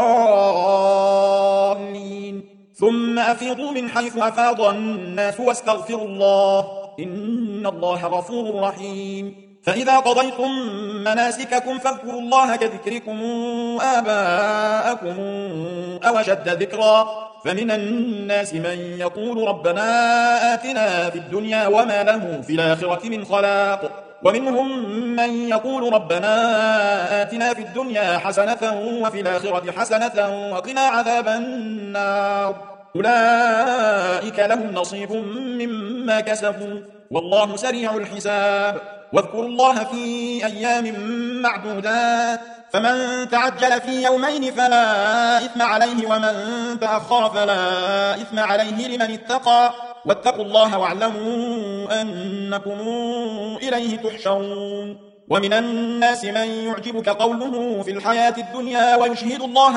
الضالين ثم أفيضوا من حيث أفاض الناس واستغفروا الله إن الله غفور رحيم فإذا قضيتم مناسككم فاذكروا الله كذكركم آباءكم أو أشد ذكرا فمن الناس من يقول ربنا آتنا في الدنيا وما له في الآخرة من خلاق ومنهم من يقول ربنا آتنا في الدنيا حسنة وفي الآخرة حسنة وقنا عذاب النار أولئك لهم نصيب مما كسبوا والله سريع الحساب واذكروا الله في أيام معدودات فمن تعجل في يومين فلا إثم عليه ومن تأخر فلا إثم عليه لمن اتقى واتقوا الله واعلموا أنكم إليه تحشرون ومن الناس من يعجبك قوله في الحياة الدنيا ويشهد الله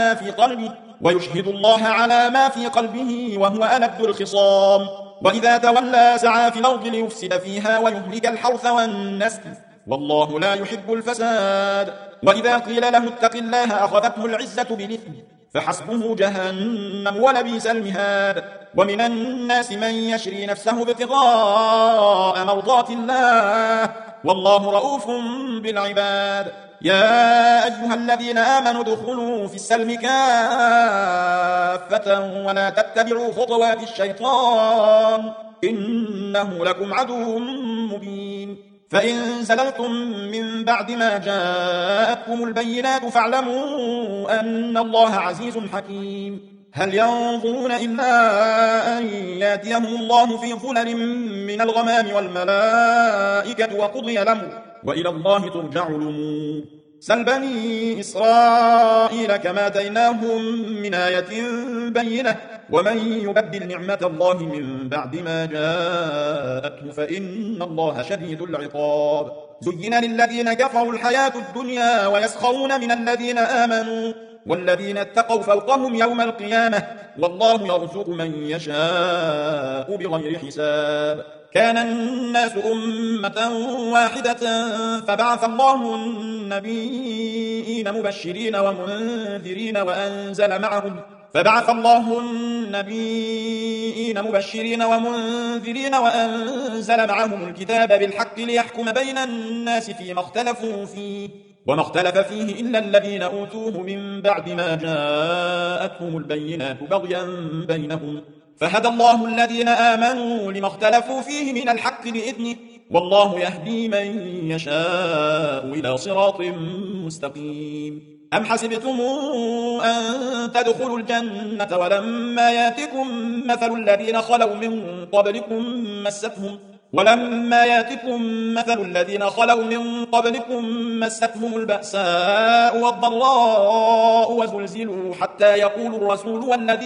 على ما في قلبه وهو ألد الخصام وإذا تولى سعى في الأرض ليفسد فيها ويهلك الحرث والنسل والله لا يحب الفساد وإذا قيل له اتق الله أخذته العزة بالإثم فحسبه جهنم ولبئس المهاد ومن الناس من يشري نفسه ابتغاء مرضات الله والله رؤوف بالعباد يا أيها الذين آمنوا ادخلوا في السلم كافة ولا تتبعوا خطوات الشيطان إنه لكم عدو مبين فإن زللتم من بعد ما جاءتكم البينات فاعلموا أن الله عزيز حكيم هل ينظرون إلا أن ياتيهم الله في ظلل من الغمام والملائكة وإلى الله ترجع الأمور. سل بني إسرائيل كما آتيناهم من آية بينة ومن يبدل نعمة الله من بعد ما جاءته فإن الله شديد العقاب. زين للذين كفروا الحياة الدنيا ويسخرون من الذين آمنوا والذين اتقوا فوقهم يوم القيامة والله يرزق من يشاء بغير حساب. كان الناس أمة واحدة فبعث الله النبيين مبشرين ومنذرين وأنزل معهم الكتاب بالحق ليحكم بين الناس فيما اختلفوا فيه وما اختلف فيه إلا الذين أوتوه من بعد ما جاءتهم البينات بغيا بينهم فهدى الله الذين آمنوا لما اختلفوا فيه من الحق بإذنه والله يهدي من يشاء إلى صراط مستقيم. أم حسبتم أن تدخلوا الجنة ولما ياتكم مثل الذين خلوا من قبلكم مستهم البأساء والضراء وزلزلوا حتى يقول الرسول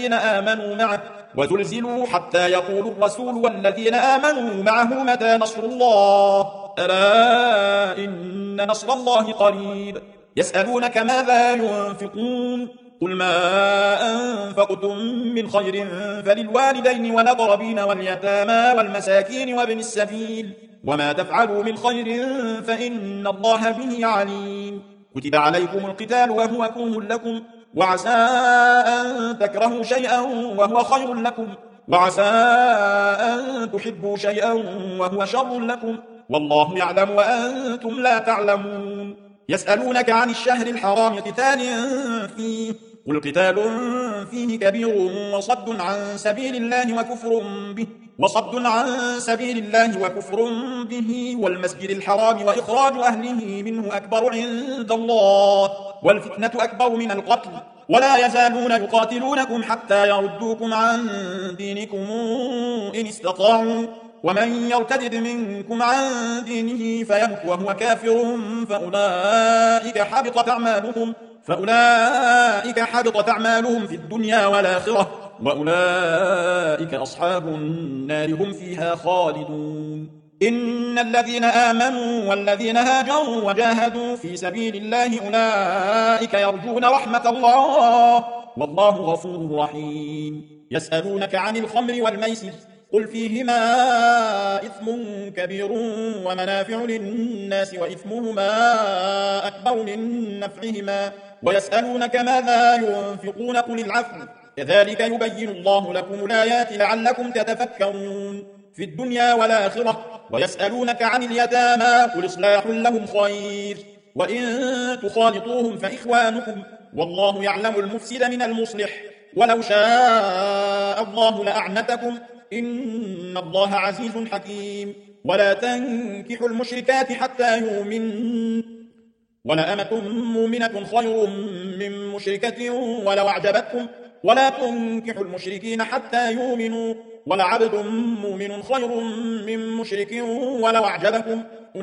والذين آمنوا معه متى نصر الله ألا إن نصر الله قريب. يسألونك ماذا ينفقون قل ما أنفقتم من خير فللوالدين والأقربين واليتامى والمساكين وابن السبيل وما تفعلوا من خير فإن الله به عليم. كتب عليكم القتال وهو كره لكم وعسى أن تكرهوا شيئا وهو خير لكم وعسى أن تحبوا شيئا وهو شر لكم والله يعلم وأنتم لا تعلمون. يسألونك عن الشهر الحرام قتال فيه قل قتال فيه كبير وصد عن سبيل الله وكفر به والمسجد الحرام وإخراج أهله منه أكبر عند الله والفتنة أكبر من القتل ولا يزالون يقاتلونكم حتى يردوكم عن دينكم إن استطاعوا ومن يرتد منكم عن دينه فيمت وهو كافر فأولئك حبطت أعمالهم في الدنيا والآخرة وأولئك أصحاب النار هم فيها خالدون. إن الذين آمنوا والذين هاجروا وجاهدوا في سبيل الله أولئك يرجون رحمة الله والله غفور رحيم. يسألونك عن الخمر والميسر قل فيهما إثم كبير ومنافع للناس وإثمهما أكبر من نفعهما ويسألونك ماذا ينفقون قل العفو كذلك يبين الله لكم الآيات لعلكم تتفكرون في الدنيا والآخرة. ويسألونك عن اليتامى قل إصلاح لهم خير وإن تخالطوهم فإخوانكم والله يعلم المفسد من المصلح ولو شاء الله لأعنتكم إن الله عزيز حكيم. ولا تنكحوا المشركات حتى يؤمنن ولأمة مؤمنة خير من مشركة ولو أعجبتكم ولا تنكحوا المشركين حتى يؤمنوا ولعبد مؤمن خير من مشرك ولو أعجبكم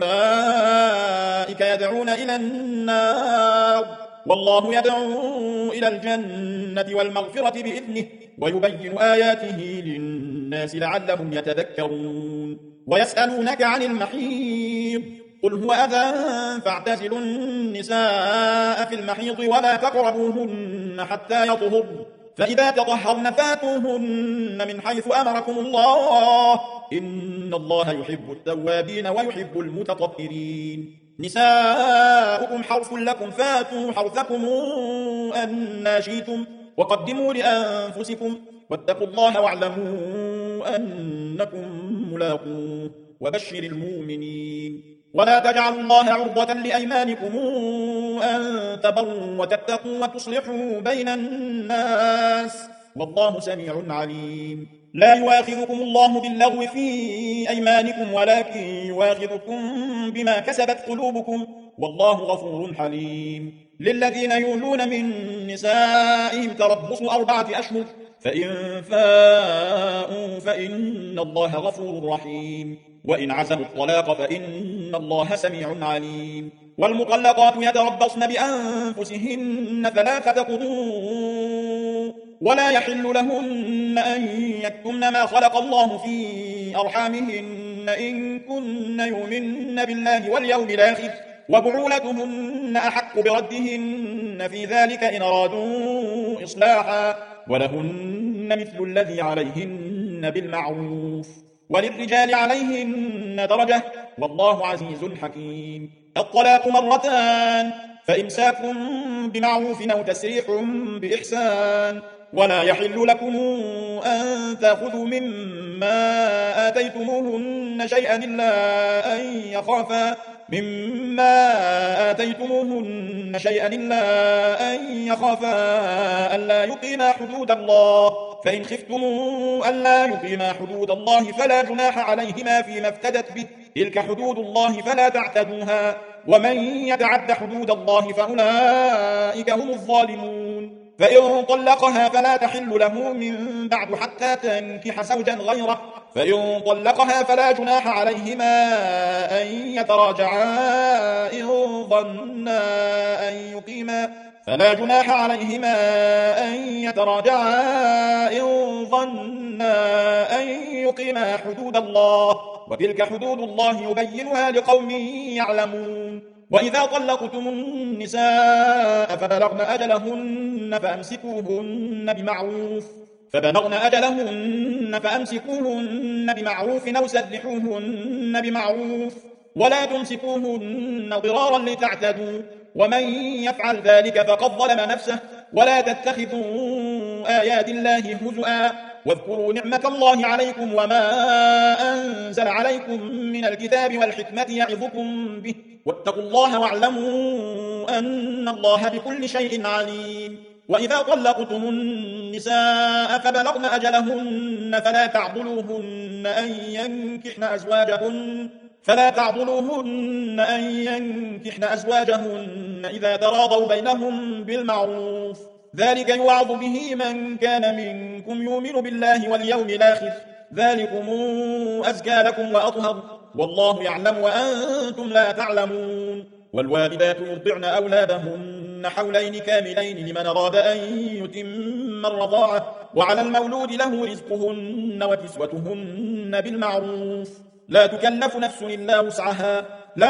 أولئك يدعون إلى النار والله يدعو إلى الجنة والمغفرة بإذنه ويبين آياته للناس لعلهم يتذكرون. ويسألونك عن المحيض قل هو أذى فاعتزلوا النساء في المحيض ولا تقربوهن حتى يطهرن فإذا تطهرن فاتوهن من حيث أمركم الله إن الله يحب التوابين ويحب المتطهرين. نساؤكم حرث لكم فاتوا حرثكم أن شئتم وقدموا لأنفسكم واتقوا الله واعلموا أنكم ملاقوه وبشر المؤمنين. ولا تجعلوا الله عرضة لأيمانكم أن تبروا وتتقوا وتصلحوا بين الناس والله سميع عليم. لا يؤاخذكم الله باللغو في أيمانكم ولكن يؤاخذكم بما كسبت قلوبكم والله غفور حليم. للذين يولون من نسائهم تربص 4 أشهر فإن فاءوا فإن الله غفور رحيم وإن عزموا الطلاق فإن الله سميع عليم والمطلقات يتربصن بأنفسهن 3 قروء ولا يحل لهن أن يكتمن ما خلق الله في أرحامهن إن كن يؤمن بالله واليوم الآخر وبعولتهن أحق بردهن في ذلك إن أرادوا إصلاحا ولهن مثل الذي عليهن بالمعروف وللرجال عليهن درجة والله عزيز حكيم الطلاق 2 فإمساك بمعروف أو تسريح بإحسان ولا يحل لكم أن تأخذوا مما آتيتموهن شيئا إلا أن يخافا ألا يقيما حدود الله فإن خفتم ألا يقيما حدود الله فلا جناح عليهما فيما افتدت به تلك حدود الله فلا تعتدوها ومن يتعد حدود الله فأولئك هم الظالمون فإن طلقها فلا تحل له من بعد حتى تنكح زوجا غيره فإن طلقها فلا جناح عليهما أن يتراجعا إن ظنا أن يقيما حدود الله وتلك حدود الله يبينها لقوم يعلمون وإذا طلقتم النساء فبلغن أجلهن فأمسكوهن بمعروف أو سرحوهن بمعروف ولا تمسكوهن ضرارا لتعتدوا ومن يفعل ذلك فقد ظلم نفسه ولا تتخذوا آيات الله هزؤا واذكروا نعمة الله عليكم وما أنزل عليكم من الكتاب والحكمة يعظكم به واتقوا الله واعلموا أن الله بكل شيء عليم وإذا طلقتم النساء فبلغن أجلهن فلا تعضلوهن أن ينكحن أزواجهن إذا تراضوا بينهم بالمعروف ذلك يوعظ به من كان منكم يؤمن بالله واليوم الآخر ذلكم أزكى لكم وأطهر والله يعلم وأنتم لا تعلمون والوالدات يرضعن أولادهن حولين كاملين لمن أراد أن يتم الرضاعة وعلى المولود له رزقهن وكسوتهن بالمعروف لا تكلف نفس إلا وسعها لا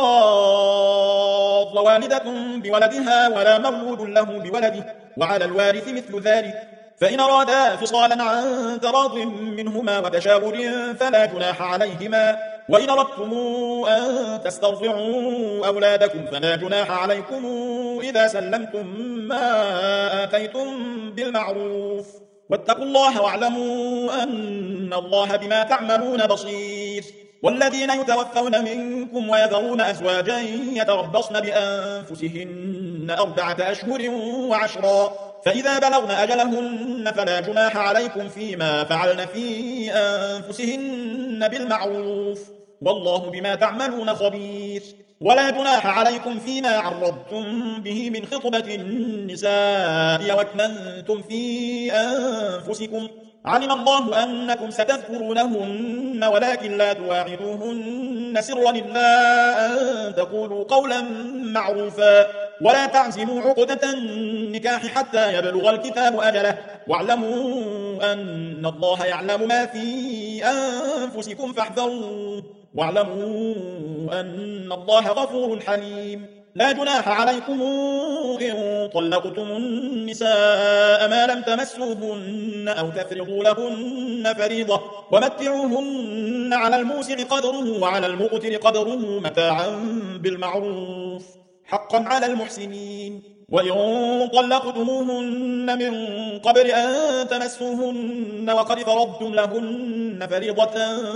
تضار والدة بولدها ولا مولود له بولده وعلى الوارث مثل ذلك فإن أرادا فصالا عن تراض منهما وتشاور فلا جناح عليهما وإن أردتم أن تسترضعوا أولادكم فلا جناح عليكم إذا سلمتم ما آتيتم بالمعروف واتقوا الله واعلموا أن الله بما تعملون بصير والذين يتوفون منكم ويذرون أزواجا يتربصن بأنفسهن 4 أشهر و10 فإذا بلغن أجلهن فلا جناح عليكم فيما فعلن في أنفسهن بالمعروف والله بما تعملون خبير ولا جناح عليكم فيما عرضتم به من خطبة النساء وأكننتم في أنفسكم علم الله أنكم ستذكرونهن ولكن لا تواعدوهن سرا إلا أن تقولوا قولا معروفا ولا تعزموا عقدة النكاح حتى يبلغ الكتاب أجله واعلموا أن الله يعلم ما في أنفسكم فاحذروا واعلموا أن الله غفور حليم لا جناح عليكم إن طلقتم النساء ما لم تمسوهن أو تفرضوا لهن فريضة ومتعوهن على الموسع قدره وعلى المقتر قدره متاعا بالمعروف حقا على المحسنين وإن طلقتموهن من قبل أن تمسوهن وقد فرضتم لهن فريضة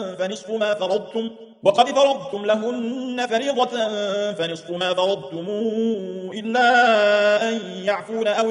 فنصف ما فرضتم إلا أن يعفون أو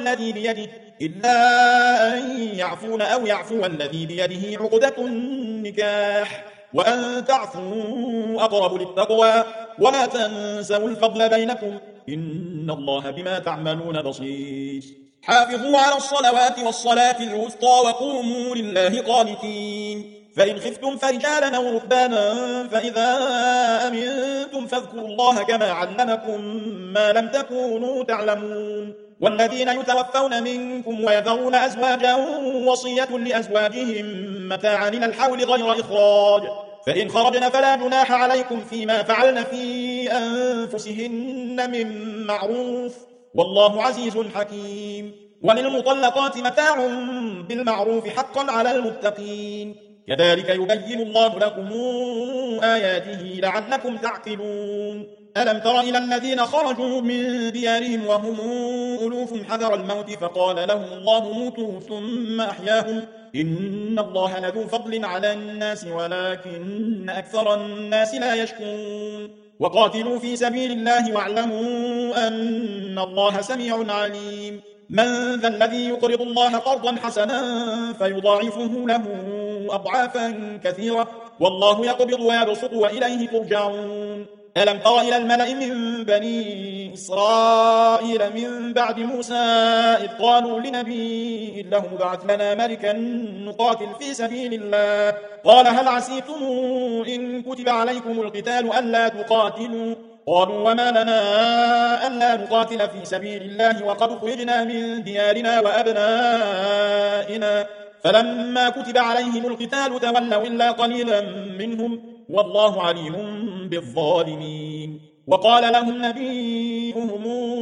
يعفو الذي بيده عقدة النكاح وأن تعفوا أقرب للتقوى ولا تنسوا الفضل بينكم إن الله بما تعملون بصير حافظوا على الصلوات والصلاة الوسطى وقوموا لله قانتين فإن خفتم فرجالا أو ركبانا فإذا أمنتم فاذكروا الله كما علمكم ما لم تكونوا تعلمون والذين يتوفون منكم ويذرون أزواجا وصية لأزواجهم متاعا إلى الحول غير إخراج فإن خرجن فلا جناح عليكم فيما فعلن في أنفسهن من معروف والله عزيز حكيم وللمطلقات متاع بالمعروف حقا على المتقين كذلك يبين الله لكم آياته لعلكم تعقلون ألم تر إلى الذين خرجوا من ديارهم وهم ألوف حذر الموت فقال لهم الله موتوا ثم أحياهم إن الله لذو فضل على الناس ولكن أكثر الناس لا يشكرون وقاتلوا في سبيل الله واعلموا أن الله سميع عليم من ذا الذي يقرض الله قرضا حسنا فيضاعفه له أضعافا كثيرة والله يقبض ويبسط وإليه ترجعون ألم تر إلى الملأ من بني إسرائيل من بعد موسى إذ قالوا لنبي له ابعث لنا ملكا نقاتل في سبيل الله قال هل عسيتم إن كتب عليكم القتال ألا تقاتلوا قالوا وما لنا ألا نقاتل في سبيل الله وقد خرجنا من ديارنا وأبنائنا فلما كتب عليهم القتال تولوا إلا قليلا منهم والله عليم بالظالمين وقال لهم نبيهم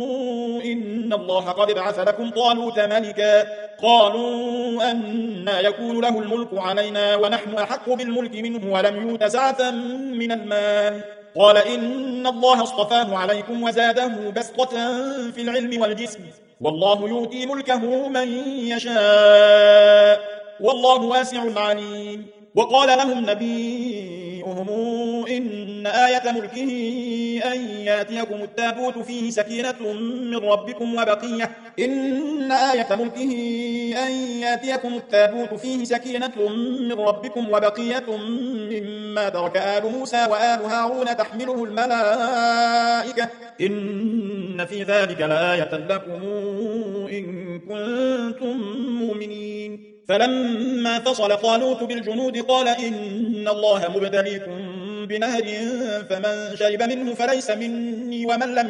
إن الله قد بعث لكم طالوت ملكا قالوا أنى يكون له الملك علينا ونحن أحق بالملك منه ولم يؤت سعة من المال قال إن الله اصطفاه عليكم وزاده بسطة في العلم والجسم والله يؤتي ملكه من يشاء والله واسع عليم وقال لهم نبيهم إن آية ملكه أن ياتيكم التابوت فيه سكينة من ربكم وبقية إن آية ملكه أن ياتيكم التابوت فيه سكينة من ربكم وبقية مما ترك آل موسى وآل هارون تحمله الملائكة إن في ذلك لآية لكم إن كنتم مؤمنين فلما فصل طالوت بالجنود قال إن الله مبتليكم بنهر فمن شرب منه فليس مني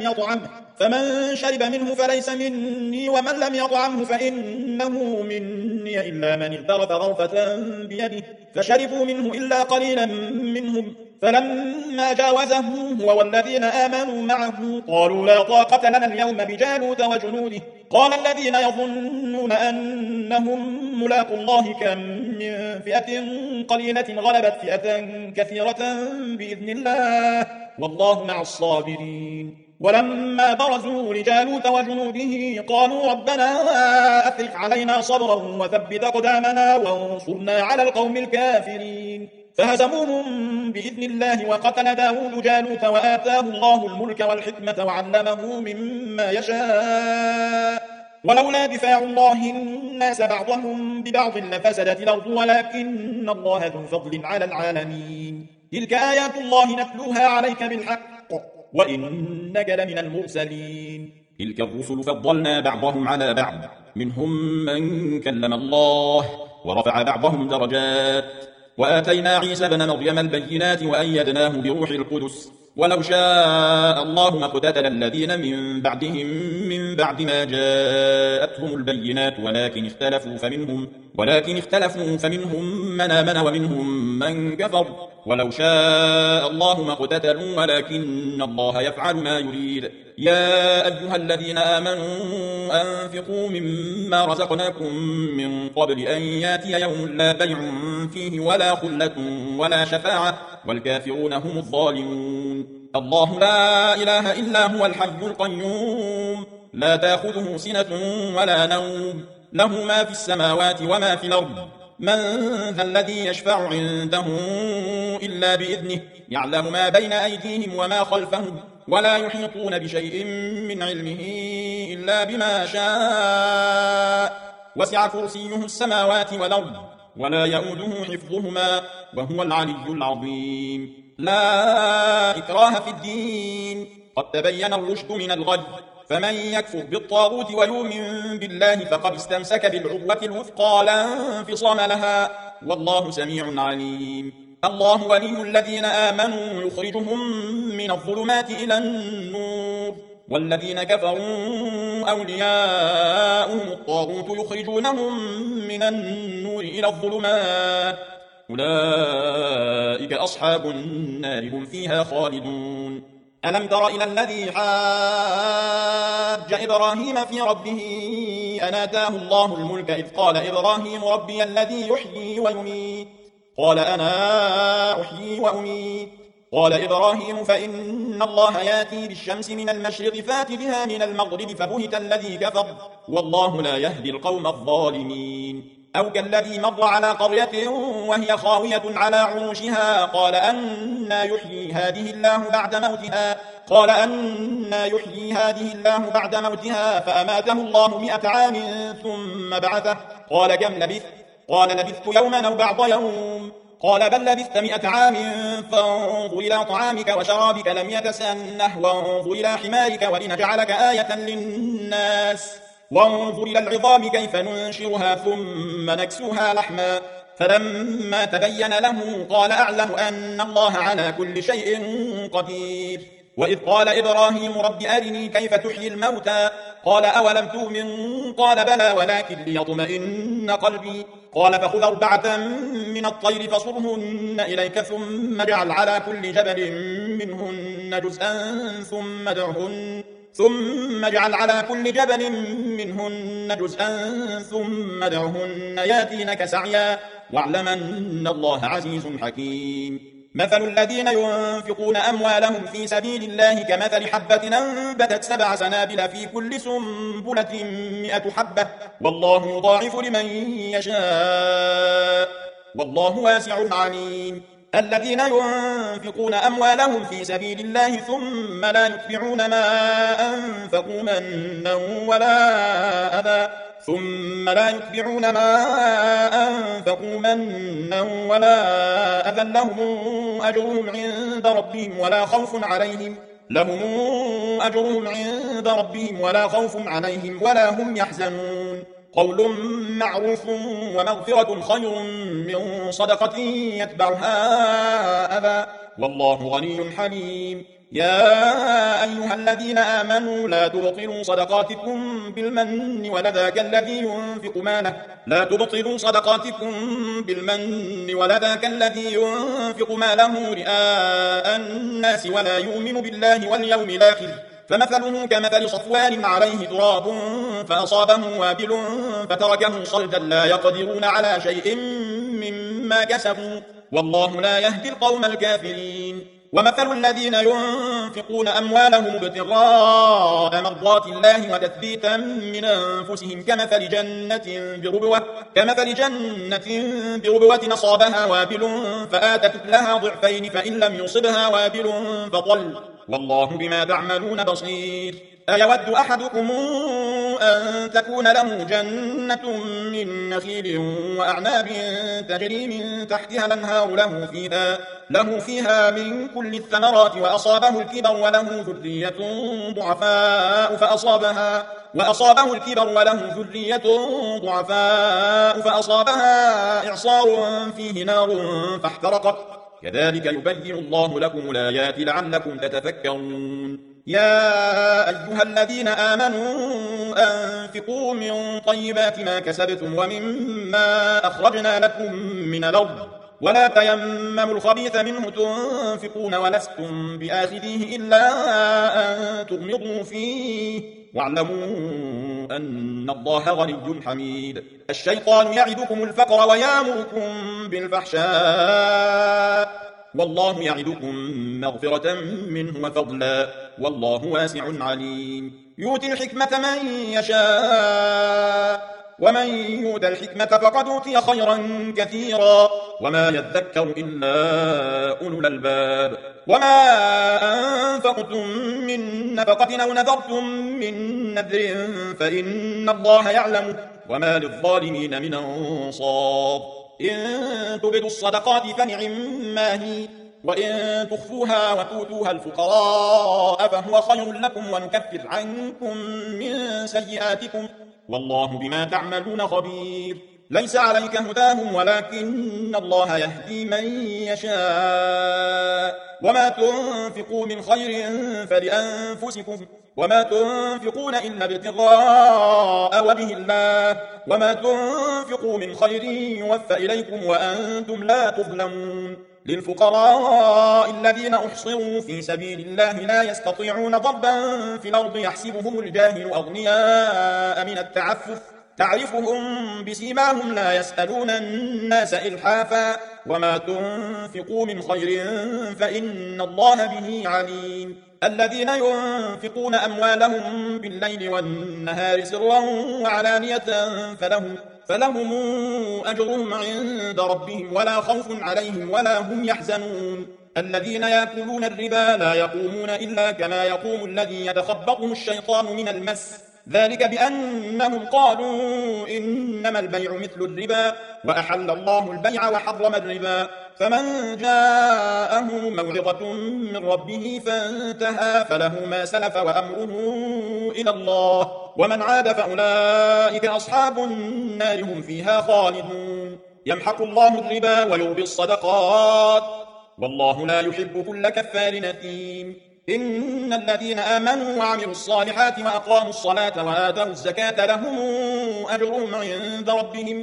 ومن لم يطعمه فإنه مني إلا من اغترف غرفة بيده فشربوا منه إلا قليلا منهم فلما جاوزه هو والذين آمنوا معه قالوا لا طاقة لنا اليوم بجالوت وجنوده قال الذين يظنون أنهم ملاقوا الله كم من فئة قليلة غلبت فئة كثيرة بإذن الله والله مع الصابرين ولما برزوا لجالوت وجنوده قالوا ربنا أفرغ علينا صبرا وثبت أقدامنا وانصرنا على القوم الكافرين فهزموهم بإذن الله وقتل داود جالوت وآتاه الله الملك والحكمة وعلمه مما يشاء ولولا دفاع الله الناس بعضهم ببعض لفسدت الأرض ولكن الله ذو فضل على العالمين تلك آيات الله نتلوها عليك بالحق وإنك لمن المرسلين تلك الرسل فضلنا بعضهم على بعض منهم من كلم الله ورفع بعضهم درجات وآتينا عيسى بن مريم البينات وأيدناه بروح القدس ولو شاء الله ما اقتتل الذين من بعدهم من بعد ما جاءتهم البينات ولكن اختلفوا فمنهم من آمن ومنهم من كفر ولو شاء الله ما اقتتلوا ولكن الله يفعل ما يريد يا أيها الذين آمنوا أنفقوا مما رزقناكم من قبل أن ياتي يوم لا بيع فيه ولا خلة ولا شفاعة والكافرون هم الظالمون الله لا إله إلا هو الحي القيوم لا تأخذه سنة ولا نوم له ما في السماوات وما في الأرض من ذا الذي يشفع عنده إلا بإذنه يعلم ما بين أيديهم وما خلفهم ولا يحيطون بشيء من علمه إلا بما شاء وسع كرسيه السماوات والأرض ولا يؤوده حفظهما وهو العلي العظيم لا إكراه في الدين قد تبين الرشد من الغي، فمن يكفر بالطاغوت ويؤمن بالله فقد استمسك بالعروة الوثقى لا انفصام لها، والله سميع عليم. الله ولي الذين آمنوا يخرجهم من الظلمات إلى النور، والذين كفروا أولياؤهم الطاغوت يخرجونهم من النور إلى الظلمات، أولئك أصحاب النار هم فيها خالدون. ألم تر إلى الذي حاج إبراهيم في ربه أن آتاه الله الملك إذ قال إبراهيم ربي الذي يحيي ويميت، قال أنا أحيي وأميت، قال إبراهيم فإن الله ياتي بالشمس من المشرق فات بها من المغرب فبهت الذي كفر، والله لا يهدي القوم الظالمين. أو كالذي مر على قرية وهي خاوية على عروشها قال أنى يحيي هذه الله بعد موتها فأماته الله 100 عام ثم بعثه، قال كم لبثت؟ قال لبثت يوما أو بعض يوم، قال بل لبثت 100 عام فانظر إلى طعامك وشرابك لم يتسنه، وانظر إلى حمارك ولنجعلك آية للناس، وانظر إلى العظام كيف ننشرها ثم نكسوها لحما، فلما تبين له قال أعلم أن الله على كل شيء قدير. وإذ قال إبراهيم رب أرني كيف تحيي الموتى، قال أولم تؤمن؟ قال بلى ولكن ليطمئن قلبي، قال فخذ 4 من الطير فصرهن إليك ثم اجعل على كل جبل منهن جزءا ثم ادعهن ياتينك سعيا، واعلم أن الله عزيز حكيم. مثل الذين ينفقون أموالهم في سبيل الله كمثل حبة أنبتت 7 سنابل في كل سنبلة 100 حبة، والله يضاعف لمن يشاء، والله واسع عليم. الذين ينفقون أموالهم في سبيل الله ثم لا يتبعون ما أنفقوا منا ولا أذى لهم أجرهم عند ربهم ولا خوف عليهم ولا هم يحزنون. قول معروف ومغفرة خير من صدقة يتبعها أذى، والله غني حليم. يا أيها الذين آمنوا لا تبطلوا صدقاتكم بالمن ولا ذاك الذي ينفق ماله رئاء الناس ولا يؤمن بالله واليوم الآخر، فمثله كمثل صفوان عليه تراب فأصابه وابل فتركه صلدا لا يقدرون على شيء مما كسبوا، والله لا يهدي القوم الكافرين. ومثل الذين ينفقون أموالهم ابتغاء مرضات الله وتثبيتا من أنفسهم كمثل جنة بربوة أصابها وابل فآتت لها ضعفين فإن لم يصبها وابل فطل، والله بما تعملون بصير. أيود أحدكم أن تكون له جنة من نخيل وأعناب تجري من تحتها الأنهار له فيها من كل الثمرات وأصابه الكبر وله ذرية ضعفاء فأصابها إعصار فيه نار فاحترقت، كذلك يبين الله لكم الآيات لعلكم تتفكرون. يا أيها الذين آمنوا أنفقوا من طيبات ما كسبتم ومما أخرجنا لكم من الأرض ولا تيمموا الخبيث منه تنفقون ولستم بآخذيه إلا أن تغمضوا فيه، واعلموا أن الله غني حميد. الشيطان يعدكم الفقر ويأمركم بالفحشاء، والله يعدكم مغفرة منه وفضلا، والله واسع عليم. يؤتي الحكمة من يشاء، ومن يؤت الحكمة فقد أوتي خيرا كثيرا، وما يذكر إلا أولو الألباب. وما أنفقتم من نفقة أو نذرتم من نذر فإن الله يعلم، وما للظالمين من أنصار. إن تبدوا الصدقات فنعما هي، وإن تخفوها وتؤتوها الفقراء فهو خير لكم ونكفر عنكم من سيئاتكم والله بما تعملون خبير. ليس عليك هداهم ولكن الله يهدي من يشاء وما تنفقوا من خير فلأنفسكم وما تنفقون إلا ابتغاء وجه الله وما تنفقوا من خير يوفى إليكم وأنتم لا تظلمون. للفقراء الذين أحصروا في سبيل الله لا يستطيعون ضربا في الأرض يحسبهم الجاهل أغنياء من التعفف تعرفهم بسيماهم لا يسألون الناس إلحافا وما تنفقوا من خير فإن الله به عليم. الذين ينفقون أموالهم بالليل والنهار سرا وعلانية فلهم أجرهم عند ربهم ولا خوف عليهم ولا هم يحزنون. الذين يأكلون الربا لا يقومون إلا كما يقوم الذي يتخبطه الشيطان من المس ذلك بأنهم قالوا إنما البيع مثل الربا وأحل الله البيع وحرم الربا فمن جاءه موعظة من ربه فانتهى فله ما سلف وأمره إلى الله ومن عاد فأولئك أصحاب النار هم فيها خالدون. يمحق الله الربا ويربي الصدقات والله لا يحب كل كفار نثيم. إن الذين آمنوا وعملوا الصالحات وأقاموا الصلاة وآتوا الزكاة لهم أجرهم عند ربهم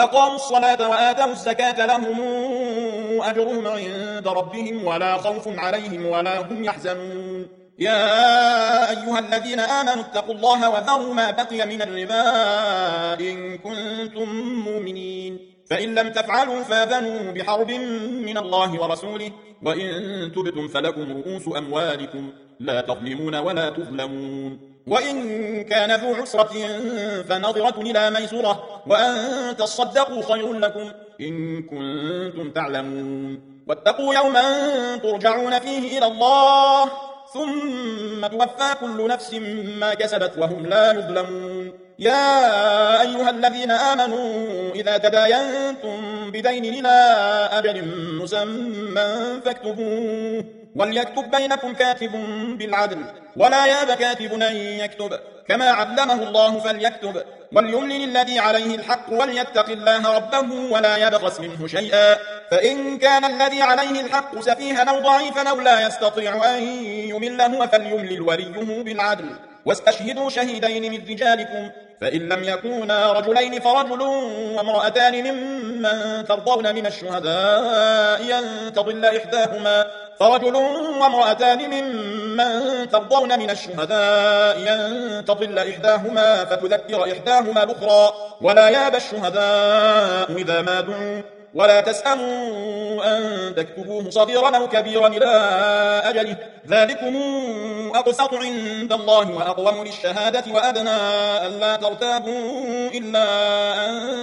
عند ربهم ولا خوف عليهم ولا هم يحزنون. يا أيها الذين آمنوا اتقوا الله وذروا ما بقي من الربا إن كنتم مؤمنين فإن لم تفعلوا فاذنوا بحرب من الله ورسوله وإن تبتم فلكم رؤوس أموالكم لا تظلمون ولا تظلمون. وإن كان ذو عسرة فنظرة إلى ميسرة وأن تصدقوا خير لكم إن كنتم تعلمون. واتقوا يوما ترجعون فيه إلى الله ثم توفى كل نفس ما كسبت وهم لا يظلمون. يا أيها الذين آمنوا إذا تداينتم بدين إلى أجل مسمى فاكتبوه وليكتب بينكم كاتب بالعدل ولا يأب كاتب أن يكتب كما علمه الله فليكتب وليملل الذي عليه الحق وليتق الله ربه ولا يبخس منه شيئا فإن كان الذي عليه الحق سفيها أو ضعيفا أو لا يستطيع أن يمل هو فليملل وليه بالعدل واستشهدوا شهيدين من رجالكم فإن لم يكونا رجلين فرجل وامرأتان ممن ترضون من الشهداء أن تضل إحداهما فتذكر إحداهما الأخرى ولا يأبى الشهداء إذا ما دعوا ولا تسأموا أن تكتبوه صغيرا أو كبيرا إلى أجله ذلكم أقسط عند الله وأقوم للشهادة وأدنى ألا ترتابوا إلا أن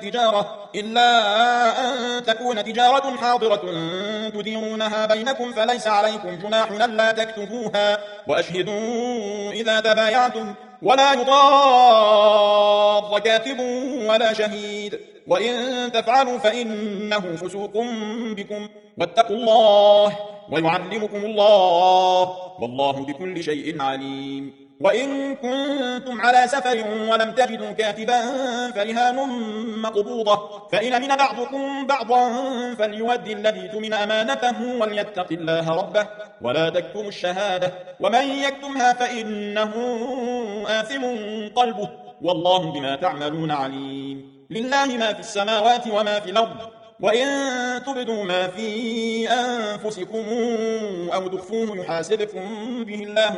تكون تجارة حاضرة تديرونها بينكم فليس عليكم جناح ألا تكتبوها وأشهدوا إذا تبايعتم ولا يضار كاتب ولا شهيد وإن تفعلوا فإنه فسوق بكم واتقوا الله ويعلمكم الله والله بكل شيء عليم. وإن كنتم على سفر ولم تجدوا كاتبا فرهان مقبوضة فإن من بعضكم بعضا فليؤدي الذي اؤتمن أمانته وليتق الله ربه ولا تكتموا الشهادة ومن يكتمها فإنه آثم قلبه والله بما تعملون عليم. لله ما في السماوات وما في الأرض وإن تبدوا ما في أنفسكم أو تخفوه يحاسبكم به الله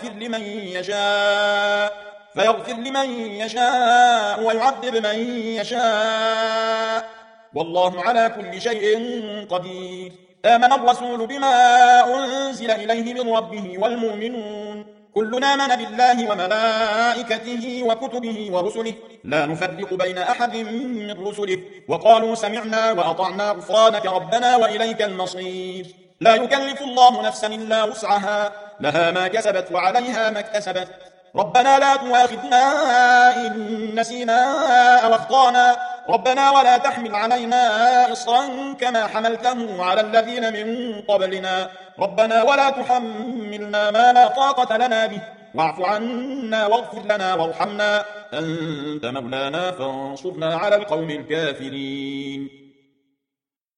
فيغفر لمن يشاء ويعذب من يشاء والله على كل شيء قدير. آمن الرسول بما أنزل إليه من ربه والمؤمنون كلنا آمن بالله وملائكته وكتبه ورسله لا نفرق بين أحد من رسله وقالوا سمعنا وأطعنا غفرانك ربنا وإليك المصير. لا يكلف الله نفسا إلا وسعها لها ما كسبت وعليها ما اكتسبت ربنا لا تؤاخذنا إن نسينا أو أخطأنا ربنا ولا تحمل علينا إصرا كما حملته على الذين من قبلنا ربنا ولا تحملنا ما لا طاقة لنا به واعف عنا واغفر لنا وارحمنا أنت مولانا فانصرنا على القوم الكافرين